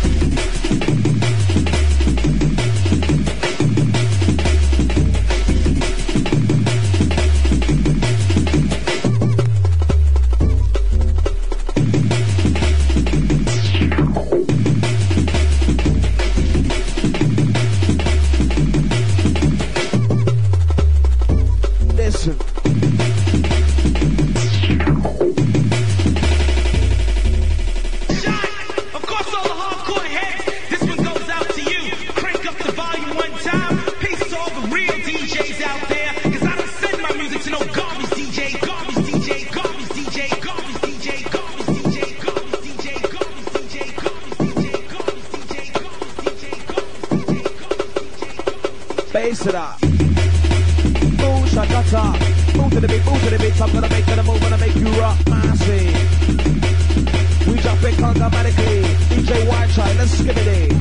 Bass it up. Boom, shakata. Move to the beat, I'm gonna make it a move, gonna make you rock massive. We jump it automatically. DJ White Child, let's skip it.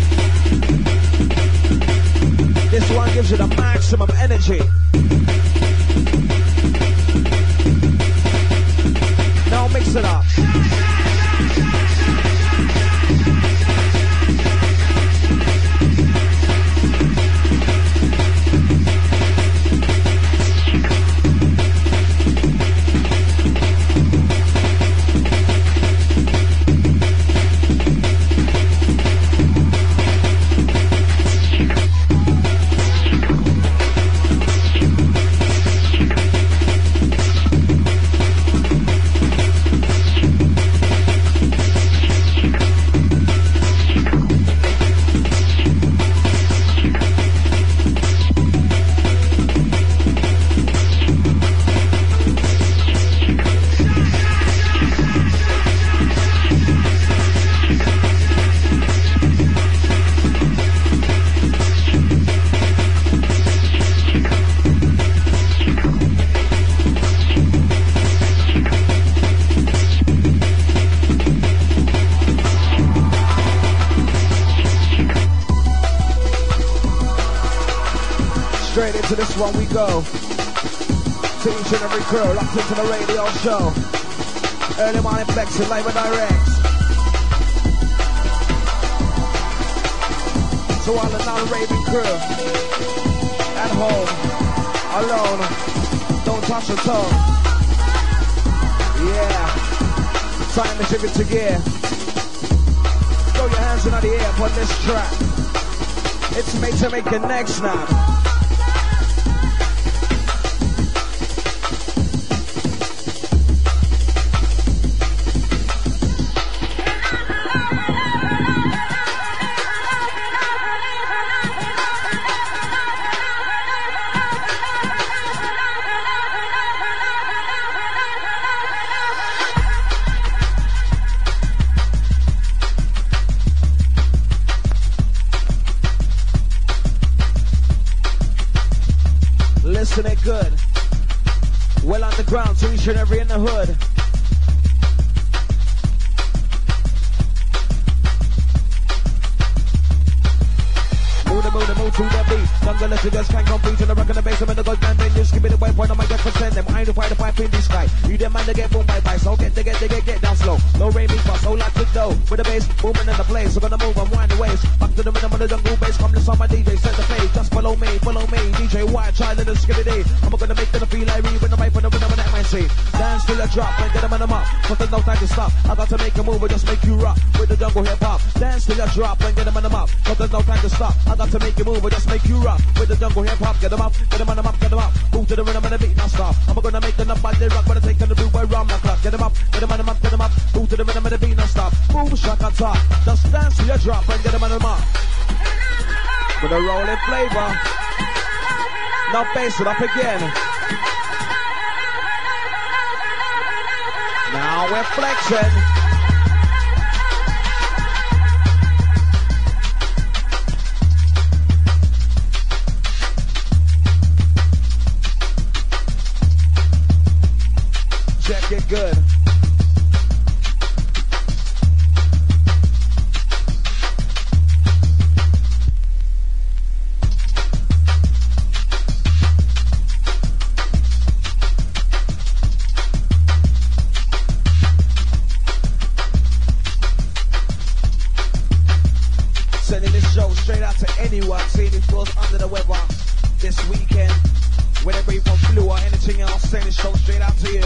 This one gives you the maximum energy. Now mix it up. To this one we go. To each and every crew, locked into the radio show. Early morning flexing, live and direct. So all the non-raving crew, at home, alone, don't touch your toe. Yeah, time to shift it to gear. Throw your hands in the air on this track. It's made to make your neck snap. Listen it good. Well on the ground, so each and every in the hood. Move to the beat. jungle figures can't compete in the rock and the bass. I'm in the goddamn venues. Give me the white point on my get for send them. I ain't to fight the pipe in the sky. You them man to get boom by. So get down slow. No rain me fast, so like to go. With the bass booming in the place. So gonna move and wind the waist. Back to the minimum of the jungle bass. Come to my DJ, set the pace. Just follow me. DJ White, child in the skibidi. I'm gonna make them feel like reading the mic for the rhythm of that man say. Dance till I drop and get them on them up. Cause there's no time to stop. I got to make a move and just make you rock with the jungle hip hop. Dance till I drop and get them on them up. Cause there's no time to stop. I got to make a move and just make you rock with the jungle hip hop. Get them up, get them on them up, get them up. Move to the rhythm and the beat, not stop. I'm gonna make them up by the rock, but I take them to move around the clock. Get them up, get them on them up, get them up. Move to the rhythm and the beat, not stop. Move, shock on top. Just dance till I drop and get them on them up. With a rolling flavor. Now bass it up again. Now we're flexing. Check it good. Anyone seeing who feels under the weather this weekend, whenever you from flu or anything else, send this show straight out to you.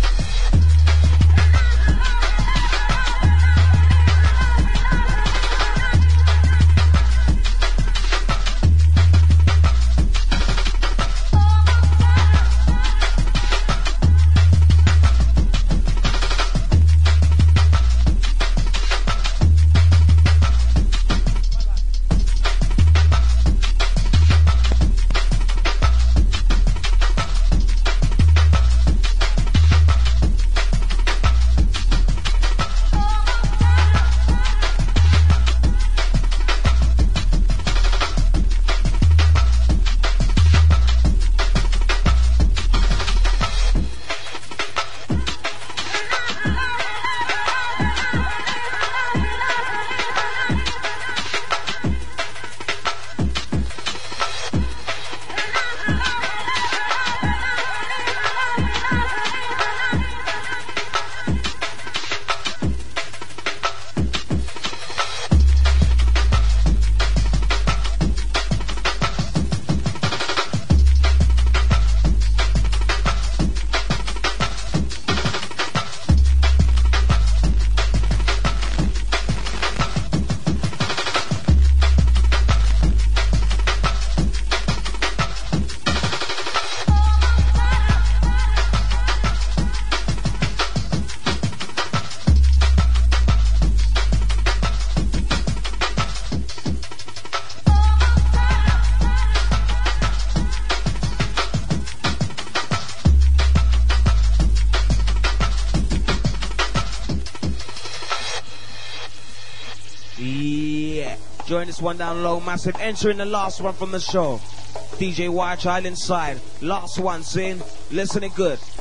Join this one down low, massive. Entering the last one from the show. DJ White Child inside. Last one, saying, listen it good.